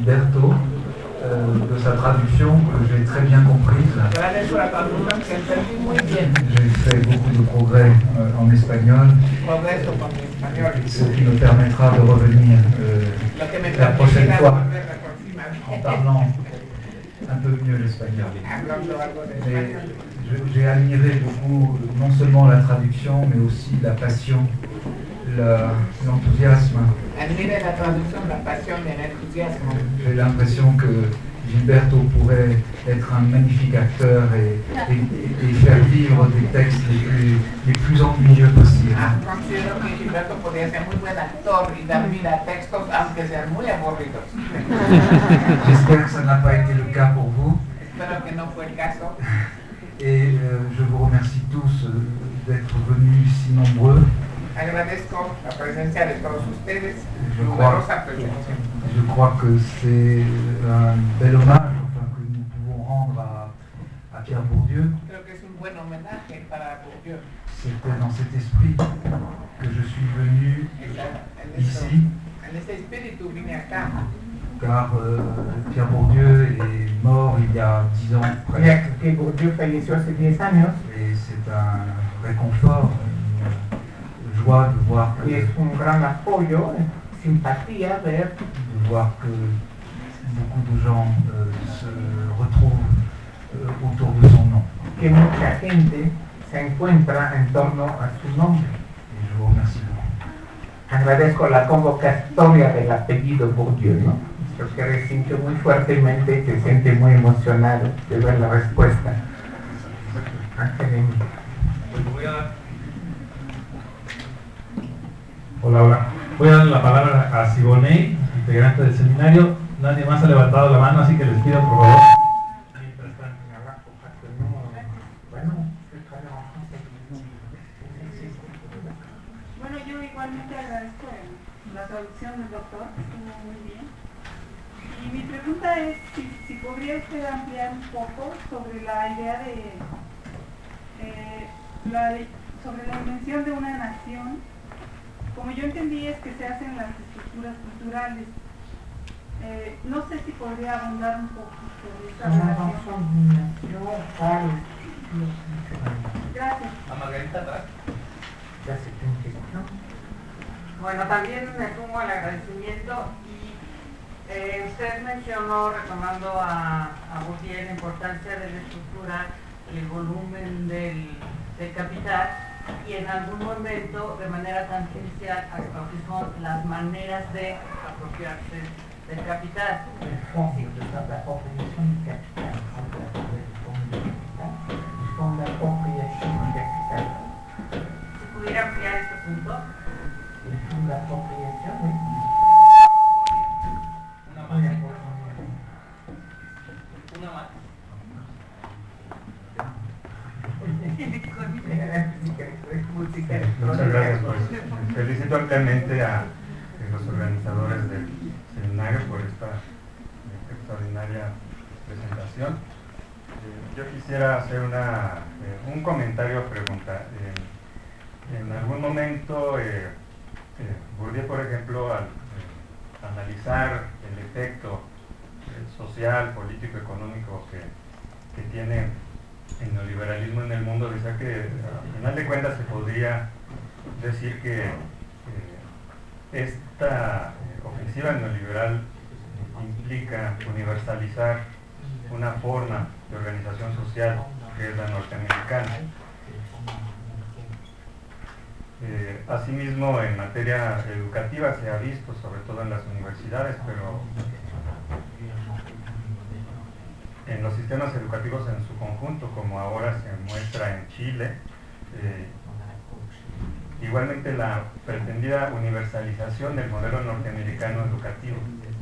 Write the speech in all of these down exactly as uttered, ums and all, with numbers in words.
Gilberto euh, de sa traduction que j'ai très bien comprise. J'ai fait beaucoup de progrès euh, en espagnol, ce qui me permettra de revenir euh, la prochaine fois en parlant un peu mieux l'espagnol. Mais j'ai admiré beaucoup non seulement la traduction, mais aussi la passion, l'enthousiasme. J'ai l'impression que Gilberto pourrait être un magnifique acteur et, et, et faire vivre des textes les plus, les plus ennuyeux possibles. J'espère que ça n'a pas été le cas pour vous. Et euh, je vous remercie tous euh, d'être venus si nombreux. Agradezco la presencia de todos ustedes, je numerosa crois, presencia. Je crois que c'est un bel hommage enfin, que nous pouvons rendre à, à Pierre Bourdieu. Creo que es un buen homenaje para Bourdieu. C'était dans cet esprit que je suis venu en ici. En ese espíritu vine acá. Car euh, Pierre Bourdieu est mort il y a dix ans presque. Que Bourdieu falleció hace diez años. Et c'est un réconfort, une joie de voir que, y es un gran apoyo, simpatía ver de voir que beaucoup de gens euh, se retrouvent euh, autour de son nom. Que mucha gente se encuentra en torno a su nombre. Et je vous remercie beaucoup. Agradezco la convocatoria del apellido Bourdieu, ¿no? Creo que resintió muy fuertemente y se siente muy emocionado de ver la respuesta. Hola, hola. Voy a dar la palabra a Siboney, integrante del seminario. Nadie más ha levantado la mano, así que les pido por favor. Bueno, yo igualmente agradezco la traducción del doctor, estuvo muy bien. Y mi pregunta es si, si podría usted ampliar un poco sobre la idea de, eh, la, sobre la dimensión de una nación. Como yo entendí es que se hacen las estructuras culturales. Eh, no sé si podría abundar un poco sobre esta relación. Gracias. A Margarita atrás. Bueno, también me sumo al agradecimiento y eh, usted mencionó, retomando a, a Bourdieu, la importancia de la estructura y el volumen del, del capital, y en algún momento de manera tangencial a lo que son las maneras de apropiarse del capital. Sí. Si pudiera ampliar este punto. La apropiación. Una más. Una más. Muchas gracias. Pues, felicito ampliamente a los organizadores del seminario por esta extraordinaria presentación. Eh, yo quisiera hacer una, eh, un comentario o pregunta. Eh, en algún momento, eh, eh, Bourdieu, por ejemplo, al eh, analizar el efecto eh, social, político, económico que, que tiene el neoliberalismo en el mundo, decía que al final de cuentas se podría decir que eh, esta eh, ofensiva neoliberal implica universalizar una forma de organización social que es la norteamericana. Eh, asimismo, en materia educativa se ha visto, sobre todo en las universidades, pero en los sistemas educativos en su conjunto, como ahora se muestra en Chile, eh, igualmente la pretendida universalización del modelo norteamericano educativo.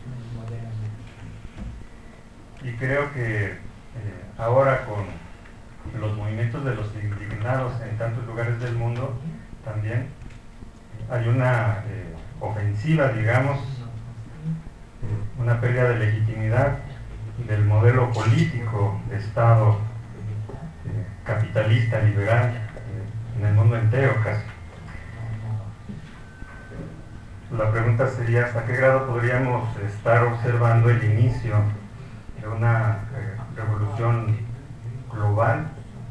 Y creo que eh, ahora con los movimientos de los indignados en tantos lugares del mundo, también hay una eh, ofensiva, digamos, eh, una pérdida de legitimidad del modelo político de Estado eh, capitalista, liberal, eh, en el mundo entero casi. la pregunta sería hasta qué grado podríamos estar observando el inicio de una eh, revolución global.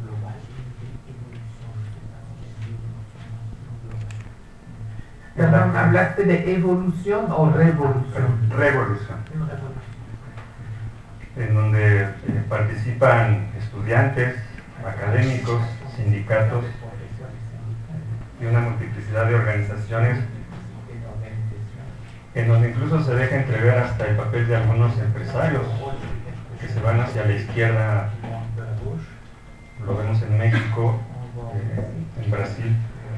Perdón, ¿hablaste de evolución o revolución? Revolución. En donde eh, participan estudiantes, académicos, sindicatos y una multiplicidad de organizaciones, en donde incluso se deja entrever hasta el papel de algunos empresarios que se van hacia la izquierda. Lo vemos en México, eh, en Brasil.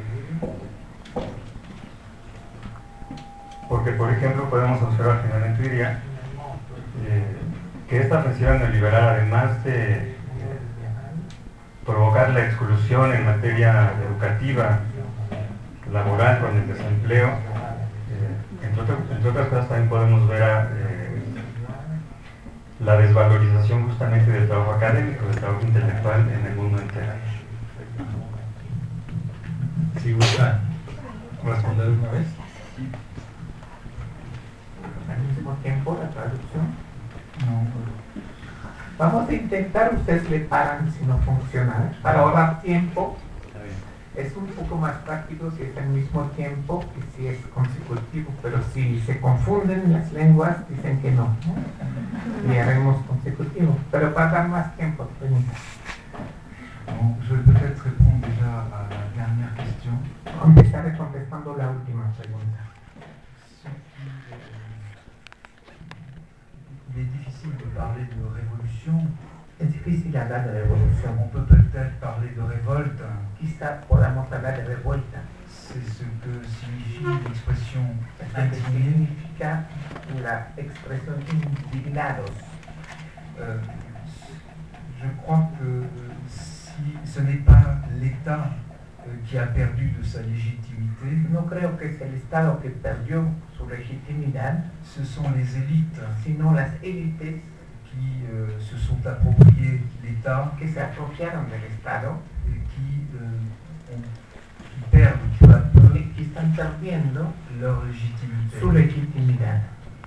Porque, por ejemplo, podemos observar finalmente hoy día eh, que esta ofensiva neoliberal, además de eh, provocar la exclusión en materia educativa, laboral, con el desempleo, eh, entre, otras, entre otras cosas también podemos ver a, eh, la desvalorización justamente del trabajo académico, del trabajo intelectual en el mundo entero. Si gustan responder una vez. Al mismo tiempo, la traducción. No. Vamos a intentar, ustedes le paran si no funciona. Para ahorrar tiempo, es un poco más rápido si es al mismo tiempo que si es consecutivo, pero si se confunden las lenguas, dicen que no, ¿no? Y haremos consecutivo, pero para dar más tiempo, pregunta. Bon, je vais peut-être répondre déjà à la dernière question. Empezaré contestando la última pregunta. Il est difficile de parler de révolution. Es difícil hablar de revolución. On peut peut-être parler de révolte. Quizá podamos hablar de revuelta. C'est ce que signifie l'expression Es lo que significa la expresión indignados. Euh, je crois que si ce n'est pas l'État euh, qui a perdu de sa légitimité, No creo que es el Estado que perdió su legitimidad, ce sont les élites sino las élites qui euh, se sont appropriées l'État que se apropiaron del Estado et qui, euh, ont, qui perdent peu à peu y que están perdiendo leur légitimité. su legitimidad.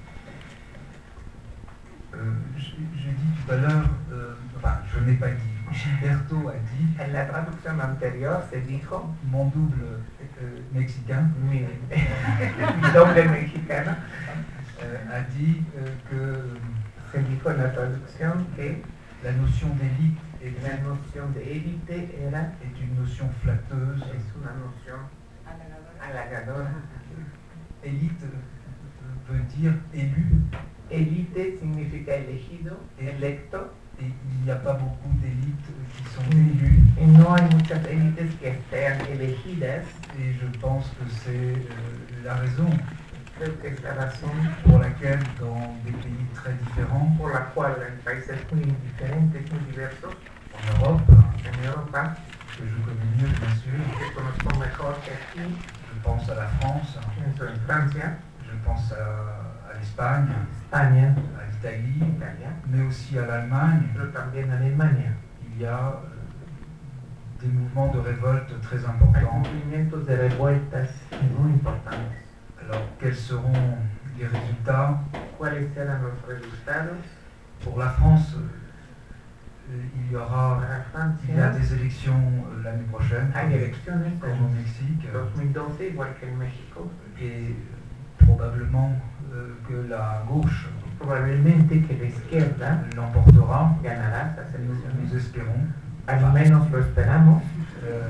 Euh, J'ai dit tout à l'heure, euh, enfin je n'ai pas dit, Gilberto a dit, En la traducción anterior se dijo, mon double euh, mexicain mi, mi doble mexicano, euh, a dit euh, que se dijo en la traducción que la notion d'élite est, la noción de élite era, est une notion flatteuse. es una noción halagadora. Élite euh, veut dire élu, Élite significa elegido, electo, et il n'y a pas beaucoup d'élites qui sont élues. y no hay muchas élites que sean elegidas. Et je pense que c'est euh, la raison Creo que es la razón pour laquelle dans des pays très différents, por la cual en países muy diferentes, muy diversos, en Europe, en Europa, que je connais mieux bien sûr, que conozco mejor que aquí, je pense à la France, pienso en Francia, je pense à, à l'Espagne, España, à l'Italie, Italia, mais aussi à l'Allemagne. pero también Alemania. Il y a euh, des mouvements de révolte très Hay importants. movimientos de revueltas muy importantes. Alors, quels seront les résultats? ¿Cuáles serán los resultados? Pour la France, euh, il y aura Para Francia, il y a des élections euh, l'année prochaine, hay elecciones comme au en Mexique, dos mil doce, igual que en México. et probablement euh, que la gauche Probablemente que la izquierda l'emportera. ganará esas Nous, elecciones. nous espérons. Al menos lo esperamos. Euh,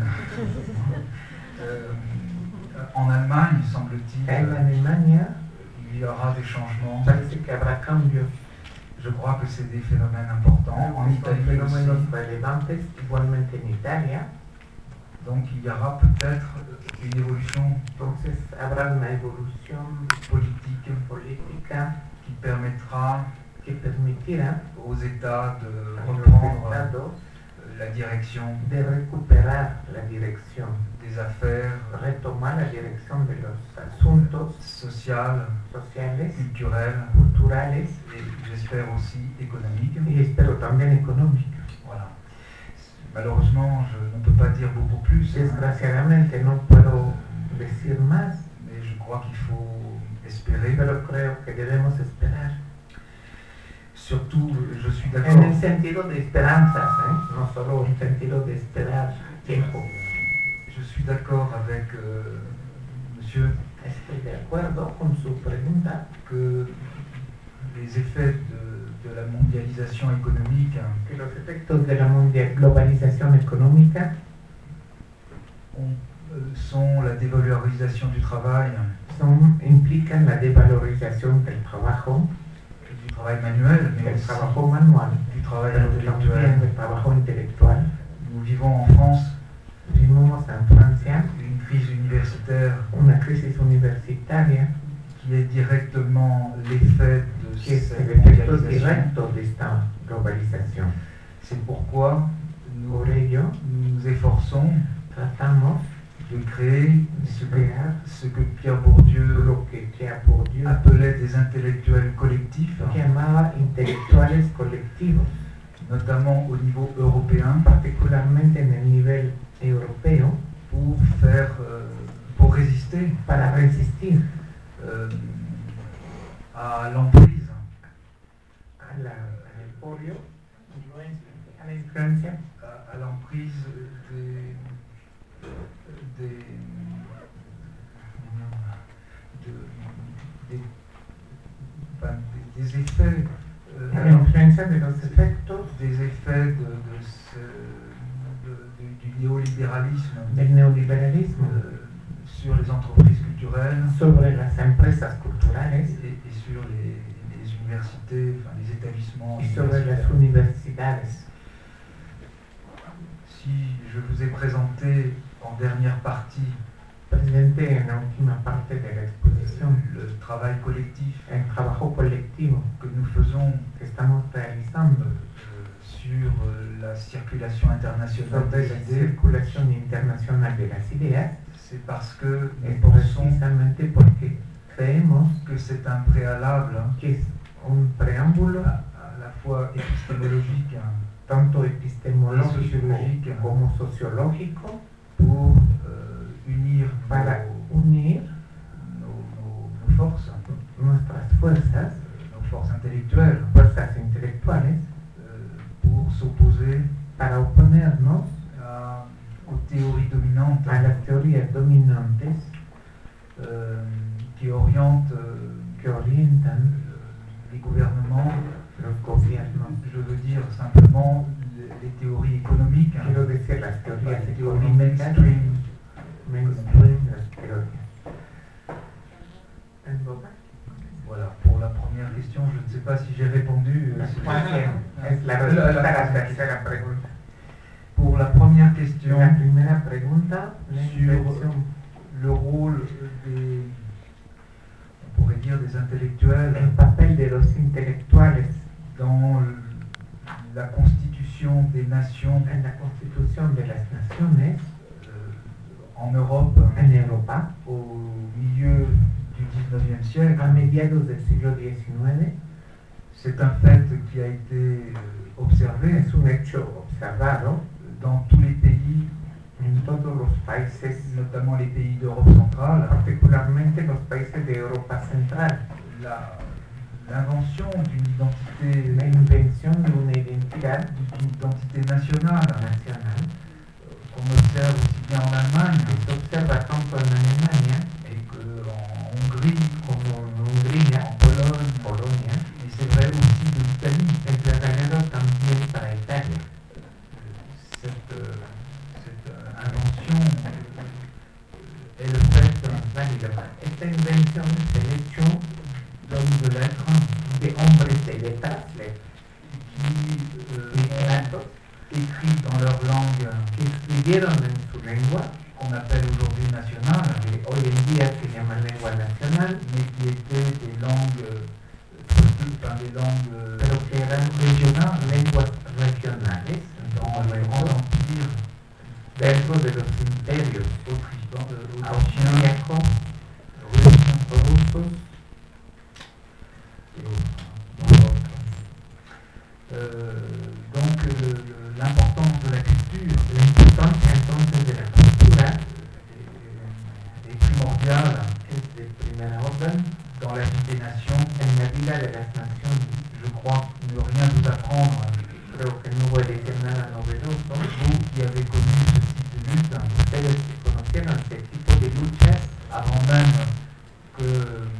euh, en Allemagne, semble-t-il, En Alemania il y aura des changements. parece que habrá cambios. Je crois que c'est des phénomènes importants. En Son Italie fenómenos aussi. relevantes, igualmente en Italia. Donc il y aura peut-être une évolution Entonces habrá una evolución politique política qui permettra que permitirá aux États de a los reprendre estados la direction de recuperar la dirección, des affaires retomar la dirección de los asuntos sociales, sociales, culturelles culturales et j'espère aussi économiques. y espero también económicas. Voilà. Malheureusement, je ne peux pas dire beaucoup plus, Desgraciadamente no puedo decir más, mais je crois qu'il faut espérer. Pero creo que debemos esperar. Surtout, je suis En d'accord. el sentido de esperanzas, ¿eh? No solo en sentido de esperar tiempo. Je suis d'accord avec euh, monsieur Estoy de acuerdo con su pregunta que les effets de, de la mondialisation économique que los efectos de la mundial- globalización económica ont, euh, sont la dévalorisation du travail, son, implican la devalorización del trabajo, du travail manuel, mais del aussi trabajo manual, du travail pero también intellectuel. del trabajo intelectual. Nous vivons en France Vivimos en Francia une crise universitaire una crisis universitaria qui est directement l'effet de que es cette el efecto mondialisation. directo de esta globalización. C'est pourquoi nous Por ello, nous nous efforçons tratamos de créer de ce que, crear ce que Pierre Bourdieu lo que Pierre Bourdieu appelait des intellectuels collectifs, llamaba intelectuales colectivos, notamment au niveau européen, particularmente en el nivel europeo, pour faire, euh, pour résister para resistir euh, à l'emprise, a la, al emporio, a la influencia, à, à l'emprise des, des, de- des, enfin, des- des effets, euh, a la influencia de los efectos des effets de, de ce, de- de- du néolibéralisme del neoliberalismo euh, sur les entreprises culturelles sobre las empresas culturales et, et sur les, les universités, enfin les établissements y sobre las universitaires. universidades. Si je vous ai présenté en dernière partie Presenté en la última parte de la exposición le travail collectif el trabajo colectivo que nous faisons que estamos realizando euh, sur euh, la circulation internationale sobre des la idées, circulación internacional de las ideas, c'est parce que es nous pensons precisamente porque creemos que c'est un préalable que es un preámbulo à, à la fois épistémologique tanto epistemológico Sociológico. como sociológico pour euh, unir para nos, unir nos, nos- nos forces, nuestras fuerzas, nos forces intellectuelles, fuerzas intelectuales, euh, pour s'opposer para oponernos à- aux théories dominantes a las teorías dominantes euh, qui orientent euh, que orientan euh, les gouvernements. los gobiernos. Je veux dire simplement les, les théories économiques, hein, Quiero decir las teorías les théories económicas, mainstream. mainstream, las teorías. En boca. Voilà, pour la première question, je ne sais pas si j'ai répondu. euh, si- Es la La- respuesta la- a la tercera pregunta. Pour la première question, La primera pregunta, la sur invención, le rôle des, on pourrait dire des intellectuels el papel de los intelectuales dans l- la constitution des nations en la constitución de las naciones euh, en Europe en Europa au milieu du dix-neuvième siècle, a mediados del siglo diecinueve c'est un fait qui a été euh, observé es un hecho observado dans tous les pays, en todos los países, notamment les pays d'Europe centrale. particularmente los países de Europa Central. La- L'invention d'une identité, La invención de una identidad d'une identité nationale nacional qu'on observe aussi bien en Allemagne que se observa tanto en Alemania et qu'en Hongrie, como en Hungría, en Pologne, Polonia, et c'est vrai aussi de l'Italie. es verdadero también para Italia. Cette, euh, cette euh, invention euh, est le fait Válido. Esta invención es el hecho d'hommes de lettres de hombres de letras, le- qui euh, literatos, ont écrit dans leur langue que escribieron en su lengua, qu'on appelle aujourd'hui nationale, que hoy en día se llama lengua nacional, mais qui étaient des langues, euh, enfin, des langues euh, pero que eran régionales lenguas regionales dans le Grand Empire dentro de los imperios autrichien, euh, autrichien, austríaco, russe, rusos et autres. Euh, donc le- le- l'importance de la culture la importancia entonces de la cultura est, est primordiale es de primera orden apprendre, creo que no voy a decir nada novedoso, vous qui avez connu ce type de lutte, ustedes que conocieron este tipo de luchas, avant même que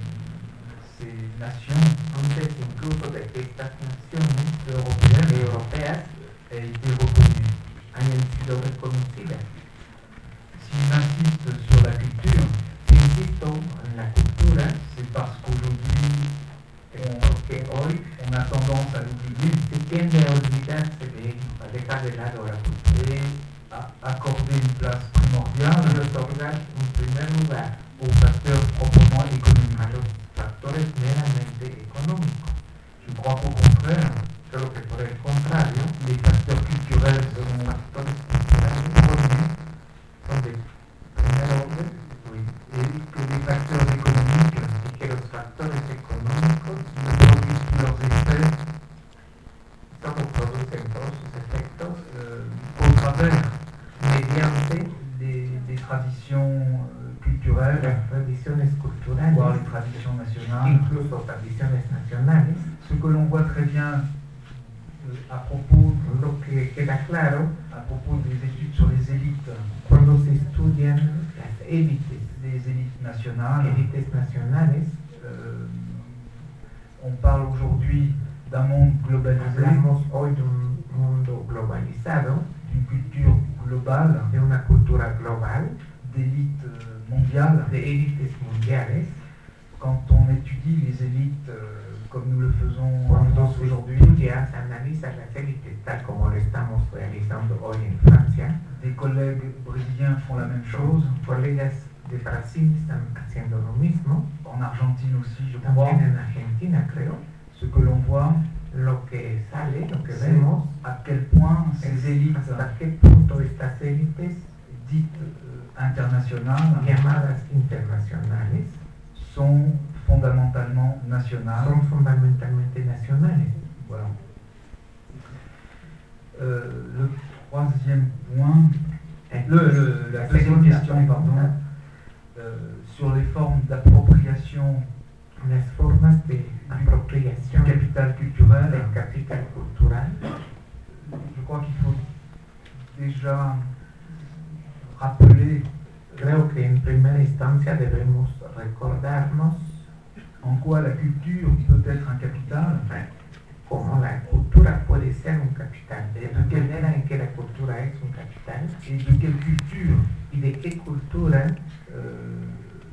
ces nations antes incluso de que estas naciones européennes europeas aient été reconnues. hayan sido reconocidas. Si j'insiste sur la culture, Insisto en la cultura, c'est parce qu'aujourd'hui, on, porque hoy on a tendance à l'oublier se tiende a olvidarse de ello, a dejar de lado la cultura et à accorder une place primordiale y otorgar en primer lugar aux facteurs proprement économiques. a los factores meramente económicos. Je crois qu'au contraire, Creo que por el contrario, les facteurs culturels los sont factores culturales premiers, son de primer orden oui, et que les facteurs économiques y que los factores económicos ne produisent tous leurs effets solo producen todos sus efectos euh, au travers mediante des, des traditions euh, culturelles, las tradiciones culturales, voire les traditions nationales. incluso tradiciones nacionales. Ce que l'on voit très bien euh, à propos Lo que queda claro à propos des études sur les élites, cuando se estudian las élites, des élites nationales, élites nacionales, euh, on parle aujourd'hui d'un monde globalisé, hablamos hoy de un mundo globalizado, d'une culture globale, de una cultura global, d'élites euh, mondiales. de élites mundiales. Quand on étudie les élites euh, comme nous le faisons en Cuando France se aujourd'hui, estudia, se analiza las élites tal como lo estamos realizando hoy en Francia, des collègues brésiliens font la même chose, colegas de Brasil están haciendo lo mismo, en Argentine aussi, je crois. también en Argentina creo. Ce que l'on voit, Lo que sale, lo que c'est vemos, à quel point ces es élites hasta qué punto estas élites dites euh, internationales llamadas internacionales sont fondamentalement nationales. son fundamentalmente nacionales. Voilà. Euh, le troisième point, le, le- la deuxième segunda question, pardon, pregunta, euh, sur les formes d'appropriation las formas de du apropiación capital culturel. del capital cultural. Je crois qu'il faut déjà rappeler Creo que en primera instancia debemos recordarnos en quoi la culture peut être un capital cómo la cultura puede ser un capital, de la manera en que la cultura es un capital et de quelle culture y de qué cultura euh,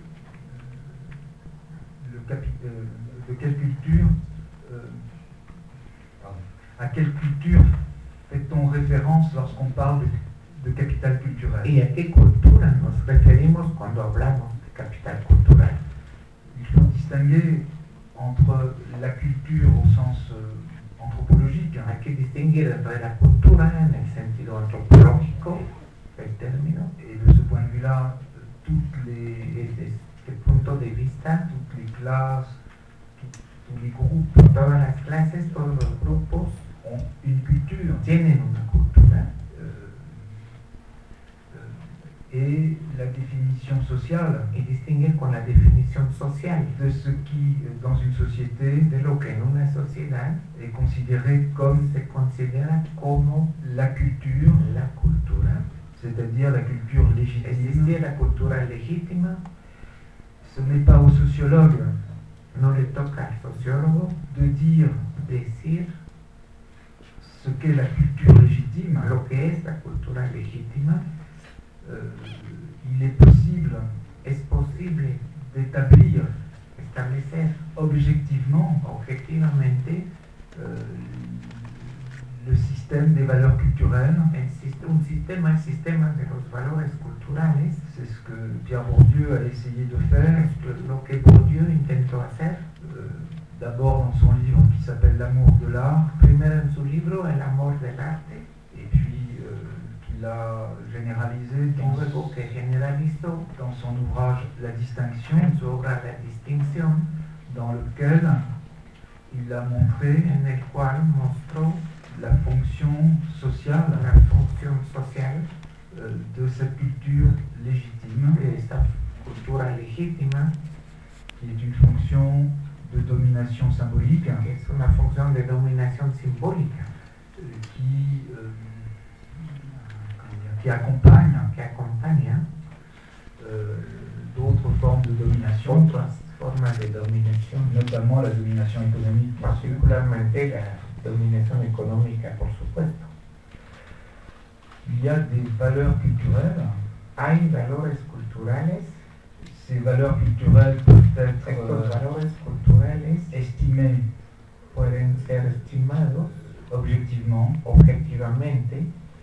le capi- euh, de quelle culture euh, pardon, à quelle culture fait-on référence lorsqu'on parle de, de capital culturel? y a qué cultura nos referimos cuando hablamos de capital cultural. Il faut distinguer entre la culture au sens euh, anthropologique, Hay que distinguir entre la cultura en el sentido antropológico del término et de ce point de vue-là, toutes les, desde este punto de vista, toutes les classes, tout- tous les groupes todas las clases, todos los grupos ont une culture. tienen una cultura euh, euh, et la définition sociale y distinguir con la definición social de ce qui, euh, dans une société, de lo que en una sociedad est considéré comme se considera como la culture, la cultura, c'est-à-dire la culture es légitime. decir, la cultura legítima. Ce n'est pas au sociologue No le toca al sociólogo de dire decir ce qu'est la culture légitime. lo que es la cultura legítima. Euh, il est possible Es posible d'établir establecer objectivement objetivamente euh, le système des valeurs culturelles. el sist- un sistema, el sistema de los valores culturales. C'est ce que Pierre Bourdieu a essayé de faire, Esto es lo que Bourdieu intentó hacer, euh, d'abord dans son livre qui s'appelle L'amour de l'art, primero en su libro El amor del arte, et puis euh, qu'il a généralisé y dans, luego que generalizó dans son ouvrage La distinction, en su obra La distinción, dans lequel il a montré en el cual mostró la fonction sociale la función social euh, de cette culture légitime, de esta cultura legítima, qui est une fonction de domination symbolique, que es una función de dominación simbólica, qui accompagne, que acompaña euh, d'autres formes de domination, otras formas de dominación, notamment la domination économique, bien sûr. particularmente la dominación económica, por supuesto. Il y a des valeurs culturelles. Hay valores culturales. Ces valeurs culturelles peuvent être Estos euh, valores culturales estimées pueden ser estimados objectivement. objetivamente.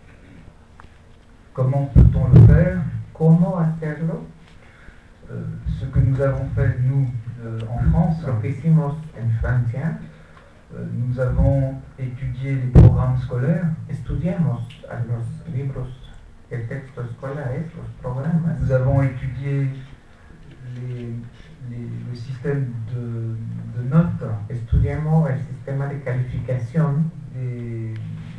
Comment peut-on le faire? ¿Cómo hacerlo? Euh, ce que nous avons fait, nous, euh, en France, Lo que hicimos en Francia, euh, nous avons étudié les programmes scolaires, estudiamos a los libros de texto escolares, los programas, nous avons étudié les, les, le système de, de notes estudiamos el sistema de calificación des,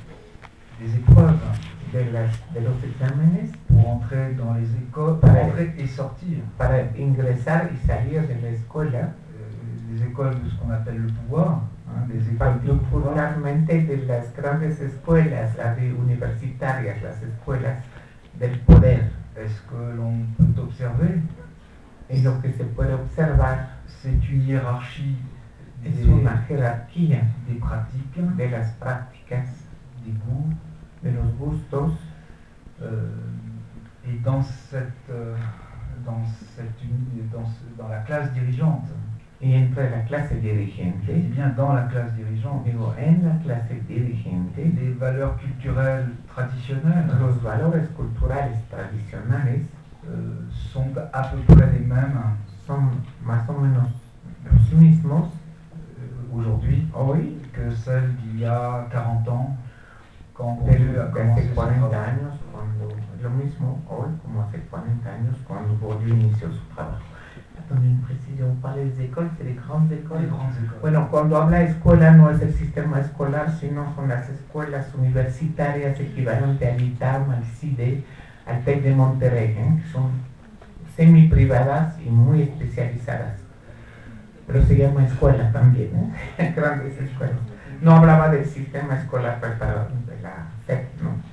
des épreuves de, las, de los exámenes pour entrer dans les écoles, pour entrer et sortir. para ingresar y salir de la escuela, Euh, les écoles de ce qu'on appelle le pouvoir, hein, les écoles de pouvoir. particularmente de las grandes escuelas universitarias, las escuelas del poder. Est-ce que l'on peut observer? Y lo que se puede observar C'est une hiérarchie es des, una jerarquía des pratiques, de las prácticas, des goûts, de los gustos, euh, et dans cette, euh, dans, cette uni- dans, ce- dans la classe dirigeante, y entre la clase je dis dirigente, bien dans la classe dirigeante, digo, en la clase dirigente, les valeurs culturelles traditionnelles los valores culturales tradicionales euh, sont à peu près les mêmes son más o menos los mismos euh, aujourd'hui hoy que celles d'il y a quarante ans, quand de, Bourdieu a de commencé hace son cuarenta travail. años, cuando lo mismo hoy como hace cuarenta años cuando Bourdieu inició su trabajo. También precision, parle des écoles, c'est les grandes écoles. Les grandes écoles. Bueno, cuando habla escuela no es el sistema escolar, sino son las escuelas universitarias equivalentes al I T A M, al C I D E, al TEC de Monterrey, ¿eh? Que son semi-privadas y muy especializadas. Pero se llama escuela también, ¿eh? Grandes escuelas. No hablaba del sistema escolar preparado de la TEC, ¿no?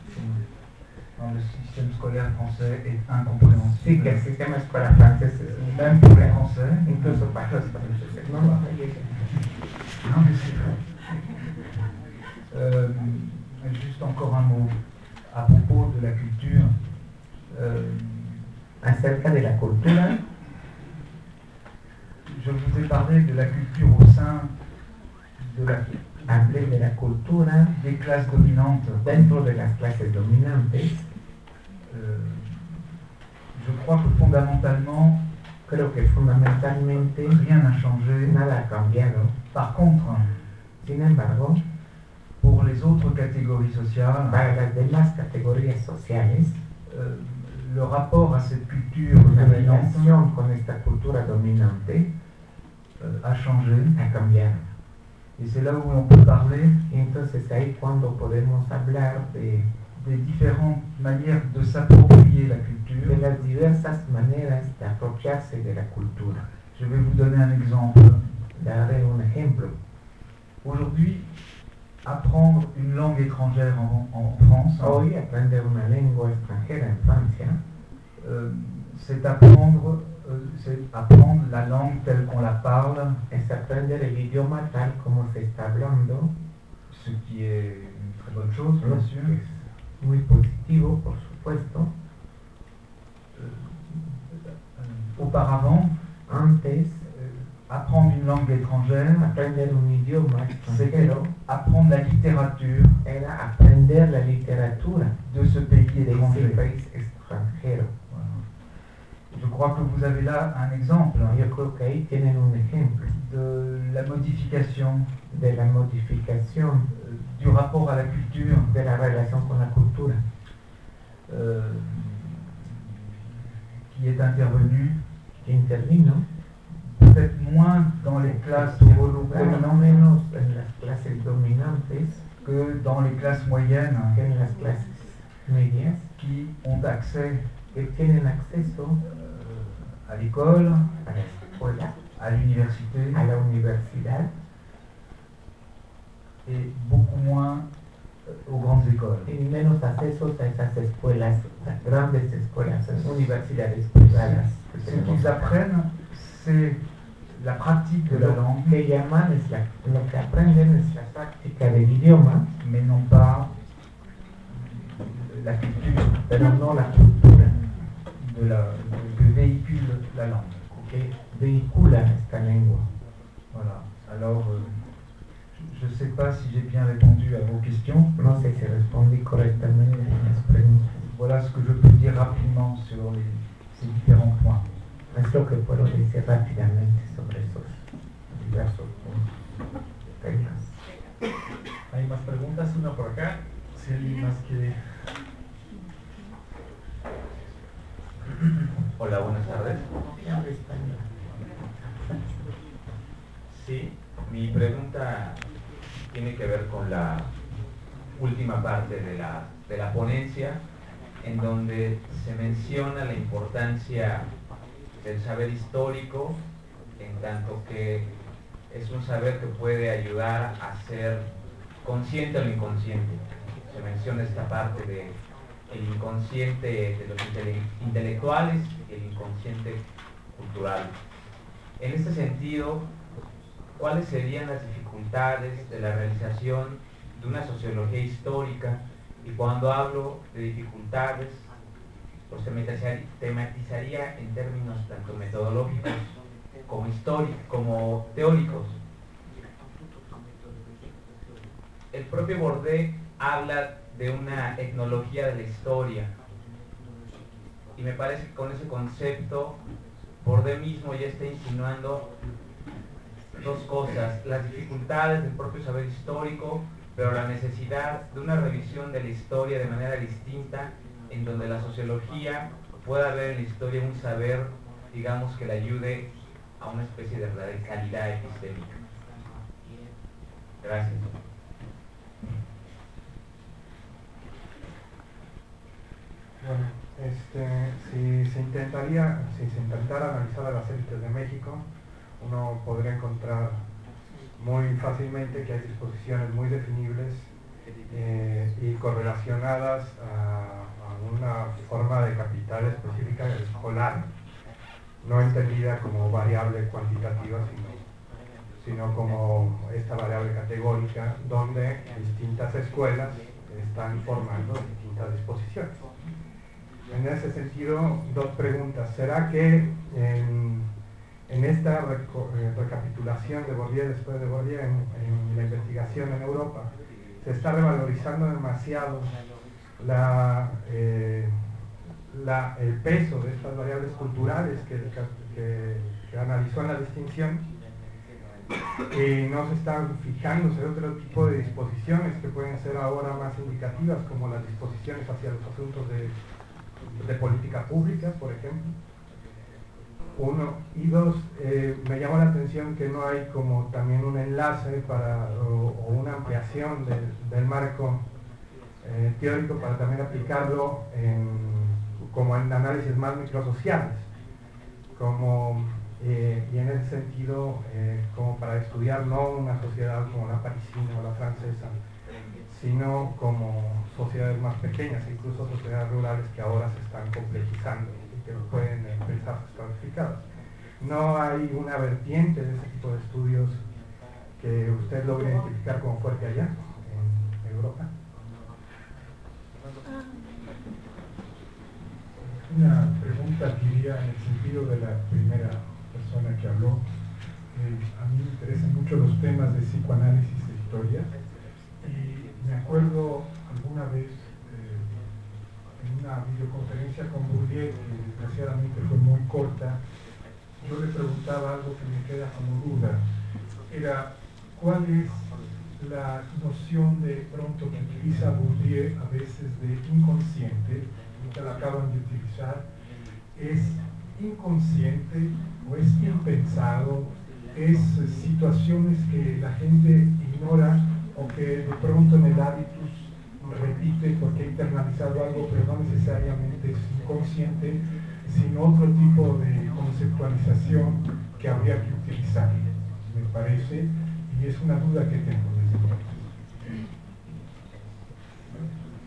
Non, le système scolaire français est incompréhensible. Sí, que el sistema escolar francés es Même pour les Français. incluso para los franceses. No, no, no llega. Non, mais c'est vrai. Euh, juste encore un mot à propos de la culture. Euh, Acerca de la cultura, je vous ai parlé de la culture au sein de la, hablé de la cultura des classes dominantes. dentro de las clases dominantes. Euh, je crois que fondamentalement, Creo que fundamentalmente rien n'a changé. nada ha cambiado. Par contre, Sin embargo, pour les autres catégories sociales, para las demás categorías sociales, euh, le rapport à cette culture la dominante relación con esta cultura dominante euh, a changé. ha cambiado. Et c'est là où on peut parler Y entonces ahí cuando podemos hablar de, des différentes manières de s'approprier la culture. de las diversas maneras de apropiarse de la cultura. Je vais vous donner un exemple. Daré un ejemplo. Aujourd'hui, apprendre une langue étrangère en, en France, Hoy aprender una lengua extranjera en Francia euh, c'est apprendre, euh, c'est apprendre la langue telle qu'on la parle, es aprender el idioma tal como se está hablando, ce qui est une très bonne chose, bien lo sûr. que es muy positivo, por supuesto. Euh, euh, auparavant, Antes, euh, apprendre une langue étrangère, aprender un idioma c'était extranjero apprendre la littérature era aprender la literatura de ce pays de ese étranger. país extranjero. Voilà. Je crois que vous avez là un exemple Yo creo que ahí tienen un ejemplo de la modification de la modificación euh, du rapport à la culture de la relación con la cultura euh, qui est intervenue que intervino, peut-être moins dans les classes tuvo lugar no dominantes menos en las clases dominantes que dans les classes moyennes que en las clases medias, qui ont accès que tienen acceso euh, à l'école, a la escuela, à l'université a la universidad et beaucoup moins euh, aux grandes écoles. écoles. Y menos accesos a esas escuelas, a grandes escuelas, universidades privadas. Ce qu'ils apprennent, c'est la pratique de la langue, que llaman es la, lo que aprenden es la práctica del idioma, mais non pas la culture, pero no la cultura de la, que véhicule la langue. que vehicula esta lengua. Voilà. Alors, euh, je ne sais pas si j'ai bien répondu à vos questions. No sé si respondí correctamente a las preguntas. Voilà ce que je peux dire rapidement sur les, ces différents points. Es lo que puedo decir rápidamente sobre esos diversos puntos, temas. Hay más preguntas, una por acá. Si alguien más quiere. Hola, buenas tardes. Habla español. Sí, mi pregunta tiene que ver con la última parte de la, de la ponencia, en donde se menciona la importancia del saber histórico, en tanto que es un saber que puede ayudar a ser consciente o inconsciente. Se menciona esta parte de el inconsciente de los intele intelectuales y el inconsciente cultural. En este sentido, ¿cuáles serían las dificultades de la realización de una sociología histórica? Y cuando hablo de dificultades, pues tematizaría en términos tanto metodológicos como históricos, como teóricos. El propio Bourdieu habla de una etnología de la historia, y me parece que con ese concepto Bourdieu mismo ya está insinuando dos cosas: las dificultades del propio saber histórico, pero la necesidad de una revisión de la historia de manera distinta, en donde la sociología pueda ver en la historia un saber, digamos, que le ayude a una especie de radicalidad epistémica. Gracias. Bueno, este, si se intentaría, si se intentara analizar a las élites de México, uno podría encontrar muy fácilmente que hay disposiciones muy definibles eh, y correlacionadas a, a una forma de capital específica escolar, no entendida como variable cuantitativa, sino, sino como esta variable categórica, donde distintas escuelas están formando distintas disposiciones. En ese sentido, dos preguntas. ¿Será que en, en esta reco, eh, recapitulación de Bourdieu, después de Bourdieu, en, en la investigación en Europa, se está revalorizando demasiado la, eh, la, el peso de estas variables culturales que, que, que analizó en la distinción, y no se están fijándose en otro tipo de disposiciones que pueden ser ahora más indicativas, como las disposiciones hacia los asuntos de de política pública, por ejemplo? Uno. Y dos, eh, me llama la atención que no hay como también un enlace para, o, o una ampliación del, del marco eh, teórico para también aplicarlo en, como en análisis más microsociales, como, eh, y en ese sentido eh, como para estudiar no una sociedad como la parisina o la francesa, sino como sociedades más pequeñas, incluso sociedades rurales que ahora se están complejizando y que pueden pensarse estratificadas. No hay una vertiente de ese tipo de estudios que usted logre identificar como fuerte allá, en Europa. Una pregunta, diría, en el sentido de la primera persona que habló. Eh, a mí me interesan mucho los temas de psicoanálisis e historia. Y me acuerdo alguna vez eh, en una videoconferencia con Bourdieu, que desgraciadamente fue muy corta, yo le preguntaba algo que me queda como duda. Era, ¿cuál es la noción de pronto que utiliza Bourdieu a veces de inconsciente, que la acaban de utilizar? ¿Es inconsciente o es impensado? ¿Es situaciones que la gente ignora o que de pronto en el hábitus repite porque ha internalizado algo, pero no necesariamente es inconsciente, sino otro tipo de conceptualización que habría que utilizar, me parece, y es una duda que tengo desde luego.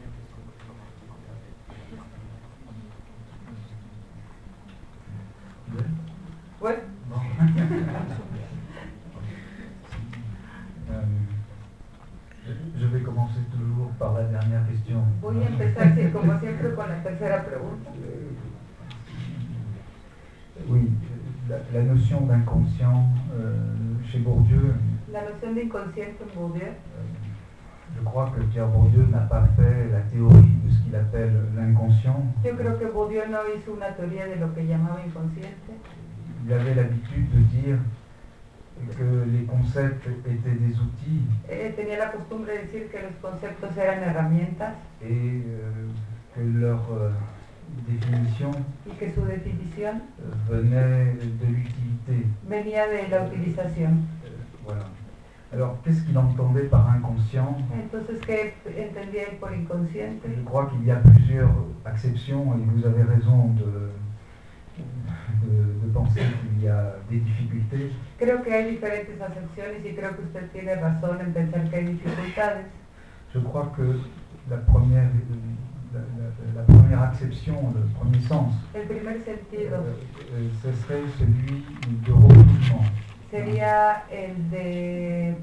question. Voy a empezar, sí, como siempre, con la tercera pregunta. Oui, la, la notion d'inconscient euh, chez Bourdieu, La noción de inconsciente en Bourdieu, euh, je crois que Pierre Bourdieu n'a pas fait la théorie de ce qu'il appelle l'inconscient. yo creo que Bourdieu no hizo una teoría de lo que llamaba inconsciente. Il avait l'habitude de dire que les concepts étaient des outils Eh, tenía la costumbre de decir que los conceptos eran herramientas et euh, que leur euh, définition y que su definición euh, venait de l'utilité. venía de la utilización. Euh, voilà. Alors, qu'est-ce qu'il entendait par inconscient? Entonces, ¿qué entendía él por inconsciente? Je crois qu'il y a plusieurs acceptions et vous avez raison de, de, de penser qu'il y a des difficultés. Creo que hay diferentes acepciones y creo que usted tiene razón en pensar que hay dificultades. Je crois que la première, la, la, la première acception, le premier sens, El primer sentido euh, euh, ce serait celui de refoulement. sería el de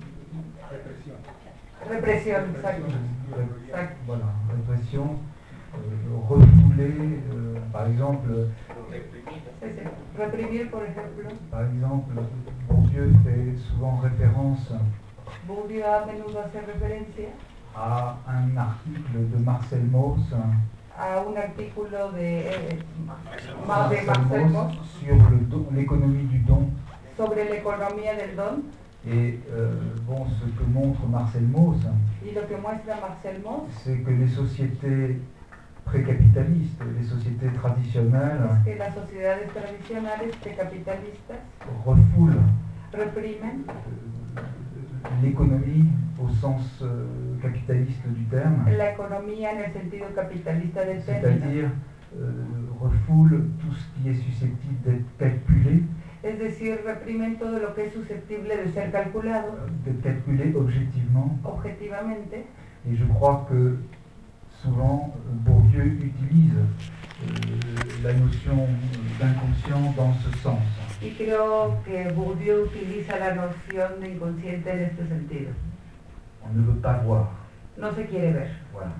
represión, exacto. Exacto. Voilà, répression, euh, refouler, euh, par exemple, Sí, sí. Reprimir, por ejemplo. par exemple, Bourdieu fait souvent référence Bourdieu a menudo hace referencia à un article de Marcel Mauss, a un artículo de, eh, de Marcel Marcel Mauss Mauss sur le don- l'économie du don. sobre la economía del don. Et euh, bon, ce que montre Marcel Mauss, Y lo que muestra Marcel Mauss c'est que les sociétés précapitalistes, les sociétés traditionnelles, es que las sociedades tradicionales precapitalistas refoulent reprimen euh, l'économie au sens euh, capitaliste du terme, la economía en el sentido capitalista del término. c'est-à-dire euh, refoulent tout ce qui est susceptible d'être calculé, Es decir, reprimen todo lo que es susceptible de ser calculado d'être calculé objectivement. objetivamente. Et je crois que souvent Bourdieu utilise euh, la notion d'inconscient dans ce sens. Y creo que Bourdieu utiliza la noción de inconsciente en este sentido. On ne veut pas voir. No se quiere ver. Voilà.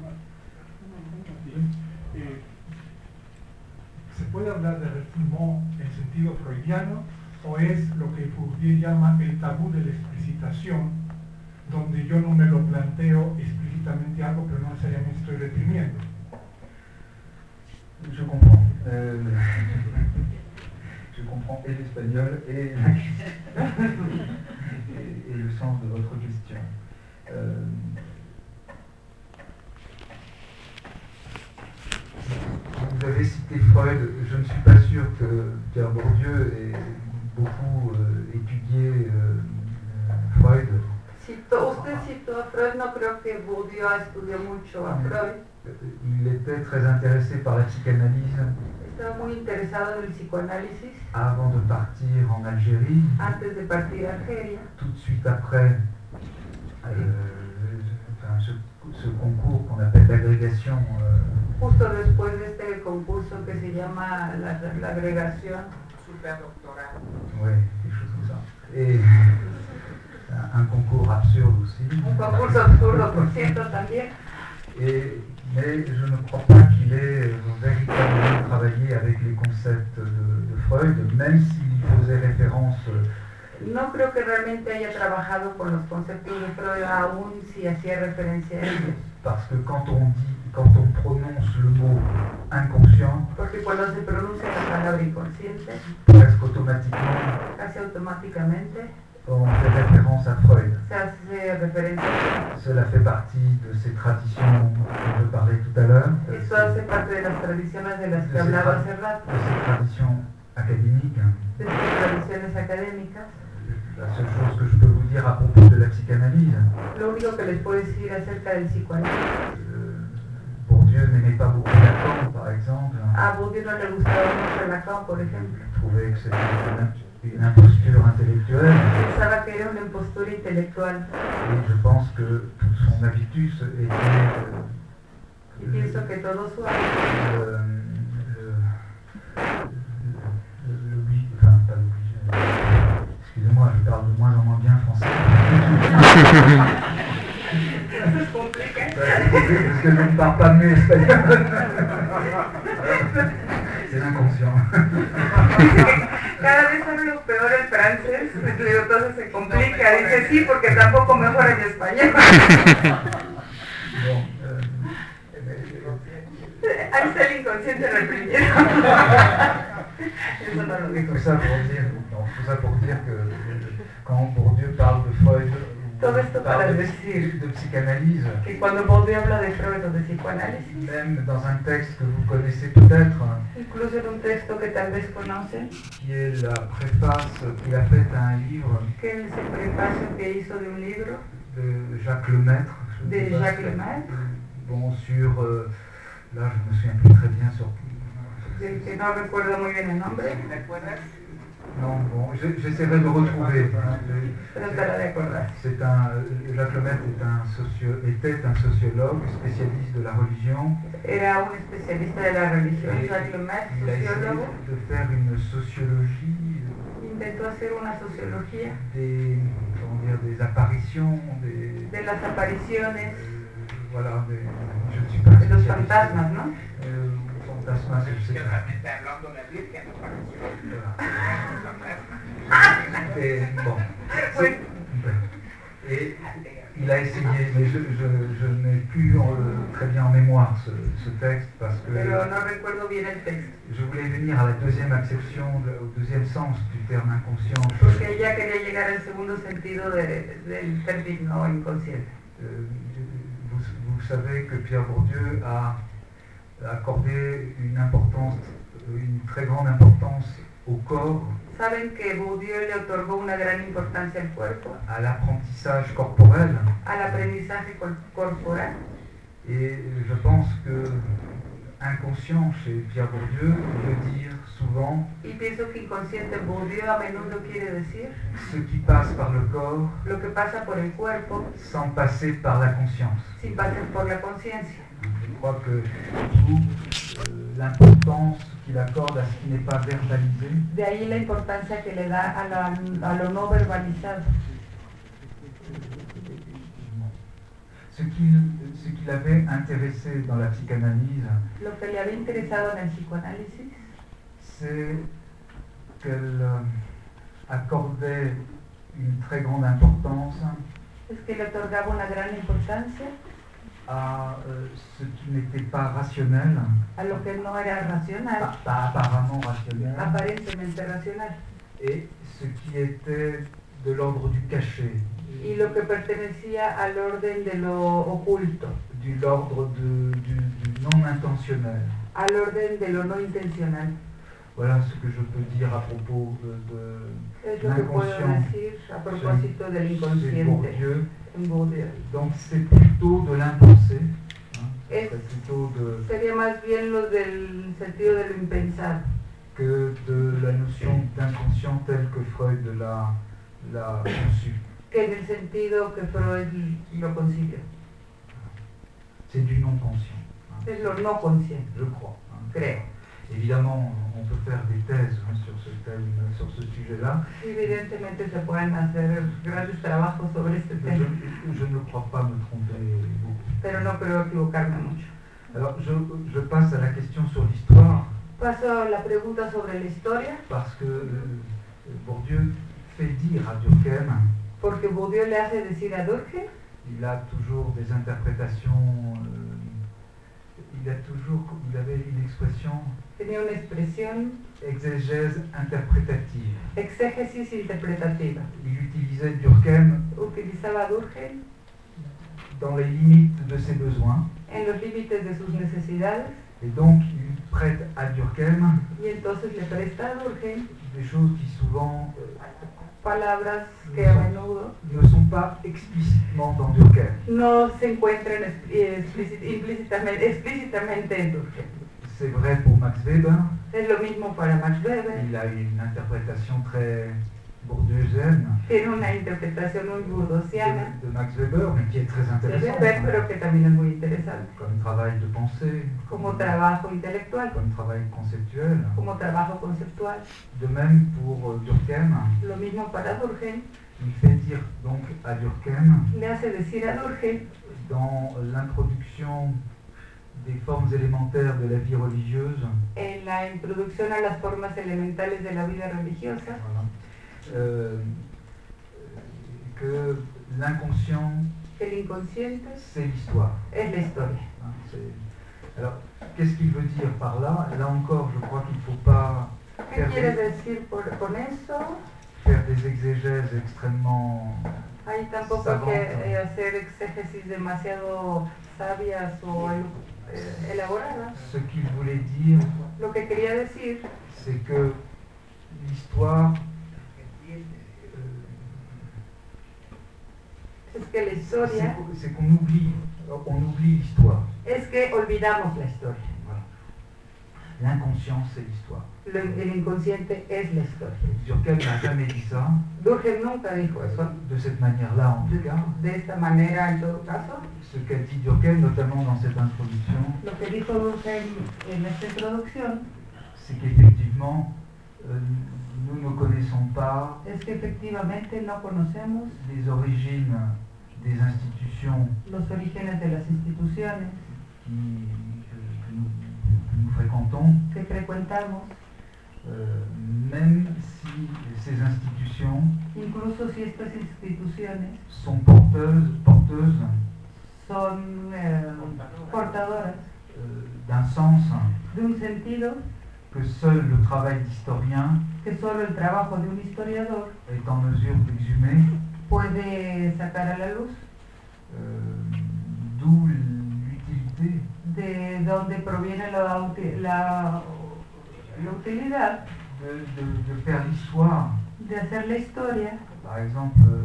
Eh, ¿Se puede hablar de refoulement en sentido freudiano o es lo que Bourdieu llama el tabú de la explicitación, donde yo no me lo planteo explícitamente algo, pero no necesariamente estoy reprimiendo? Je comprends. Euh, je comprends et l'espagnol et, la question, et, et le sens de votre question. Euh, vous avez cité Freud. Je ne suis pas sûr que Pierre Bourdieu ait beaucoup euh, étudié euh, Freud. Citó, usted citó a Freud, no creo que Bourdieu estudió mucho a Freud. Il était très intéressé par la psychanalyse Estaba muy interesado en el psicoanálisis avant de partir en Algérie. antes de partir a Argelia. Tout de suite après euh, enfin, ce, ce concours qu'on appelle l'agrégation. Euh, Justo después de este concurso que se llama la, la agregación superdoctoral. Oui, quelque chose comme ça. Et un, un concours absurde aussi. Un concurso absurdo, por cierto, también. Et, mais je ne crois pas qu'il ait euh, véritablement travaillé avec les concepts de, de Freud, même s'il faisait référence. Euh, No creo que realmente haya trabajado con los conceptos de Freud, aún si hacía referencia a ellos. Parce que quand on dit, quand on prononce le mot inconscient, Porque cuando se pronuncia la palabra inconsciente, presque automatiquement, casi automáticamente on fait référence à Freud. se hace referencia a Freud. Cela fait partie de ces traditions dont je parlais tout à l'heure, de Esto ces, hace parte de las tradiciones de las de que ces hablaba tra- hace rato, de ces traditions académiques. de estas tradiciones académicas. La seule chose que je peux vous dire à propos de la psychanalyse, Lo único que les puedo decir acerca del psicoanálisis, euh, Bourdieu n'aimait pas beaucoup Lacan, par exemple. a Bourdieu no le gustaba mucho Lacan, por ejemplo. Il trouvait que c'était une, une imposture intellectuelle. Pensaba que era una impostura intelectual. Et je pense que tout son habitus était euh, Y pienso que todo su arte, le, le, le, l'obli- enfin, pas l'obligé, excusez-moi, je parle de moins en moins bien français. se complica. Parce que je ne parle pas mieux espagnol. C'est l'inconscient. Cada vez hablo peor el francés, entonces se complica. Dice sí, porque tampoco mejor el español. Bon, euh, Ahí está el inconsciente reprimido. Eso no lo digo. tout ça pour dire, non, tout ça pour dire que quand Bourdieu parle de Freud, Todo esto para parle de, decir de psychanalyse, que cuando Bourdieu habla de Freud o de psicoanálisis, même dans un texte que vous connaissez peut-être, incluso en un texto que tal vez conocen, qui est la préface qu'il a faite à un livre que es el prefacio que hizo de un libro de Jacques Lemaître, je de sais pas Jacques si- Lemaître, bon, sur, euh, là je me souviens plus très bien sur... del que no recuerdo muy bien el nombre, Non, bon, je- j'essaierai de retrouver. hein, je- trataré de acordar. C'est un, Jacques Lemaître est un socio, était un sociologue spécialiste de la religion. Era un especialista de la religión, Et Jacques Lemaître, il a essayé sociólogo, de faire une sociologie intentó hacer una sociología des, comment dire, des apparitions, des, de las apariciones, euh, voilà, des, je ne suis pas de los spécialiste. fantasmas, ¿no? Euh, fantasmas, je sais pas. Et, bon, c'est- et il a essayé, mais je, je, je n'ai plus en- très bien en mémoire ce, ce texte parce que Pero no recuerdo bien el texto, je voulais venir à la deuxième acception, le- au deuxième sens du terme inconscient. porque ella quería llegar al segundo sentido de- del término inconsciente. Euh, vous, vous savez que Pierre Bourdieu a accordé une importance, une très grande importance au corps, Saben que Bourdieu le otorgó una gran importancia al cuerpo, à l'apprentissage corporel, al aprendizaje cor- corporal, et je pense que inconscient chez Pierre Bourdieu veut dire souvent y pienso que inconsciente en Bourdieu a menudo quiere decir ce qui passe par le corps lo que pasa por el cuerpo sans passer par la conscience. sin pasar por la conciencia. Je crois que d'où euh, l'importance qu'il accorde à ce qui n'est pas verbalisé, De ahí la importancia que le da a, la- a lo no verbalizado. ce qu'il ce qu'il avait intéressé dans la psychanalyse, Lo que le había interesado en el psicoanálisis c'est qu'elle euh, accordait une très grande importance es que le otorgaba una gran importancia à euh, ce qui n'était pas rationnel, a lo que no era racional, pas, pas apparemment rationnel, aparentemente racional, et ce qui était de l'ordre du caché, y lo que pertenecía al orden de lo oculto, de l'ordre de- du, du non intentionnel. al orden de lo no intencional. Voilà ce que je peux dire à propos de, de Es lo que puedo l'inconscient decir a propósito del chez inconsciente Bourdieu. en Bourdieu. Donc c'est plutôt de l'impensé, hein, Es- c'est plutôt de, Sería más bien lo del sentido de lo impensado que de la notion d'inconscient telle que Freud l'a l'a conçue. que en el sentido que Freud lo concibió. C'est du non conscient, hein, Es lo no consciente, je crois. hein. creo. Évidemment, on peut faire des thèses hein, sur ce thème, sur ce sujet-là. Evidentemente se pueden hacer grandes trabajos sobre este Je, tema, je ne crois pas me tromper beaucoup. pero no creo equivocarme mucho. Alors, je, je passe à la question sur l'histoire, Paso a la pregunta sobre la historia, parce que euh, Bourdieu fait dire à Durkheim, porque Bourdieu le hace decir a Durkheim, il a toujours des interprétations, euh, il a toujours, il avait une expression tenía una expresión exégèse interprétative. exégesis interpretativa. Il utilisait Durkheim Utilizaba a Durkheim dans les limites de ses besoins, en los límites de sus necesidades et donc il prête à Durkheim y entonces le presta a Durkheim des choses qui souvent euh, palabras que a menudo ne sont pas explicitement dans Durkheim. no se encuentran expli- explícit- implícitamente, explícitamente en Durkheim. C'est vrai pour Max Weber, Es lo mismo para Max Weber, il a une interprétation très bourdieusienne tiene una interpretación muy burdosiana de, de Max Weber, mais qui est très de intéressante, Weber, hein, pero que también es muy interesante, comme travail de pensée, como trabajo intelectual, comme travail conceptuel. como trabajo conceptual. De même pour euh, Durkheim, Lo mismo para Durkheim, Il fait dire donc à Durkheim, le hace decir a Durkheim, dans l'introduction des formes élémentaires de la vie religieuse, en la introducción a las formas elementales de la vida religiosa, voilà, euh, que l'inconscient, el inconsciente c'est l'histoire. es la historia. Hein, c'est- Alors, qu'est-ce qu'il veut dire par là? Là encore, je crois qu'il ne faut pas ¿Qué faire quiere des, decir por, con eso? faire des exégèses extrêmement Hay tampoco hay que eh, hacer exégesis demasiado sabias o eh, elaboradas. Ce qu'il voulait dire, Lo que quería decir c'est que l'histoire, es que la c'est historia qu'o- c'est qu'on oublie, on oublie l'histoire. es que olvidamos la historia. Voilà. L'inconscient, c'est l'histoire. Lo- el inconsciente es la historia. Durkheim n'a jamais dit ça, Durkheim nunca dijo eso. de cette manière-là en tout cas. De esta manera, en todo caso, Ce qu'a dit Durkheim, notamment dans cette introduction, lo que dijo Durkheim en esta introducción c'est qu'effectivement, euh, nous ne connaissons pas es que efectivamente no conocemos les origines des institutions los orígenes de las instituciones qui, que, que nous, que nous fréquentons, que frecuentamos, euh, même si ces institutions incluso si estas instituciones sont porteuses, porteuses son eh, portadoras euh, d'un sens de un sentido que seul le travail d'historien que solo el trabajo de un historiador est en mesure d'exhumer, puede sacar a la luz, euh, d'où l'utilité de donde proviene la, uti- la, la utilidad de, de- de faire l'histoire, de hacer la historia, par exemple euh,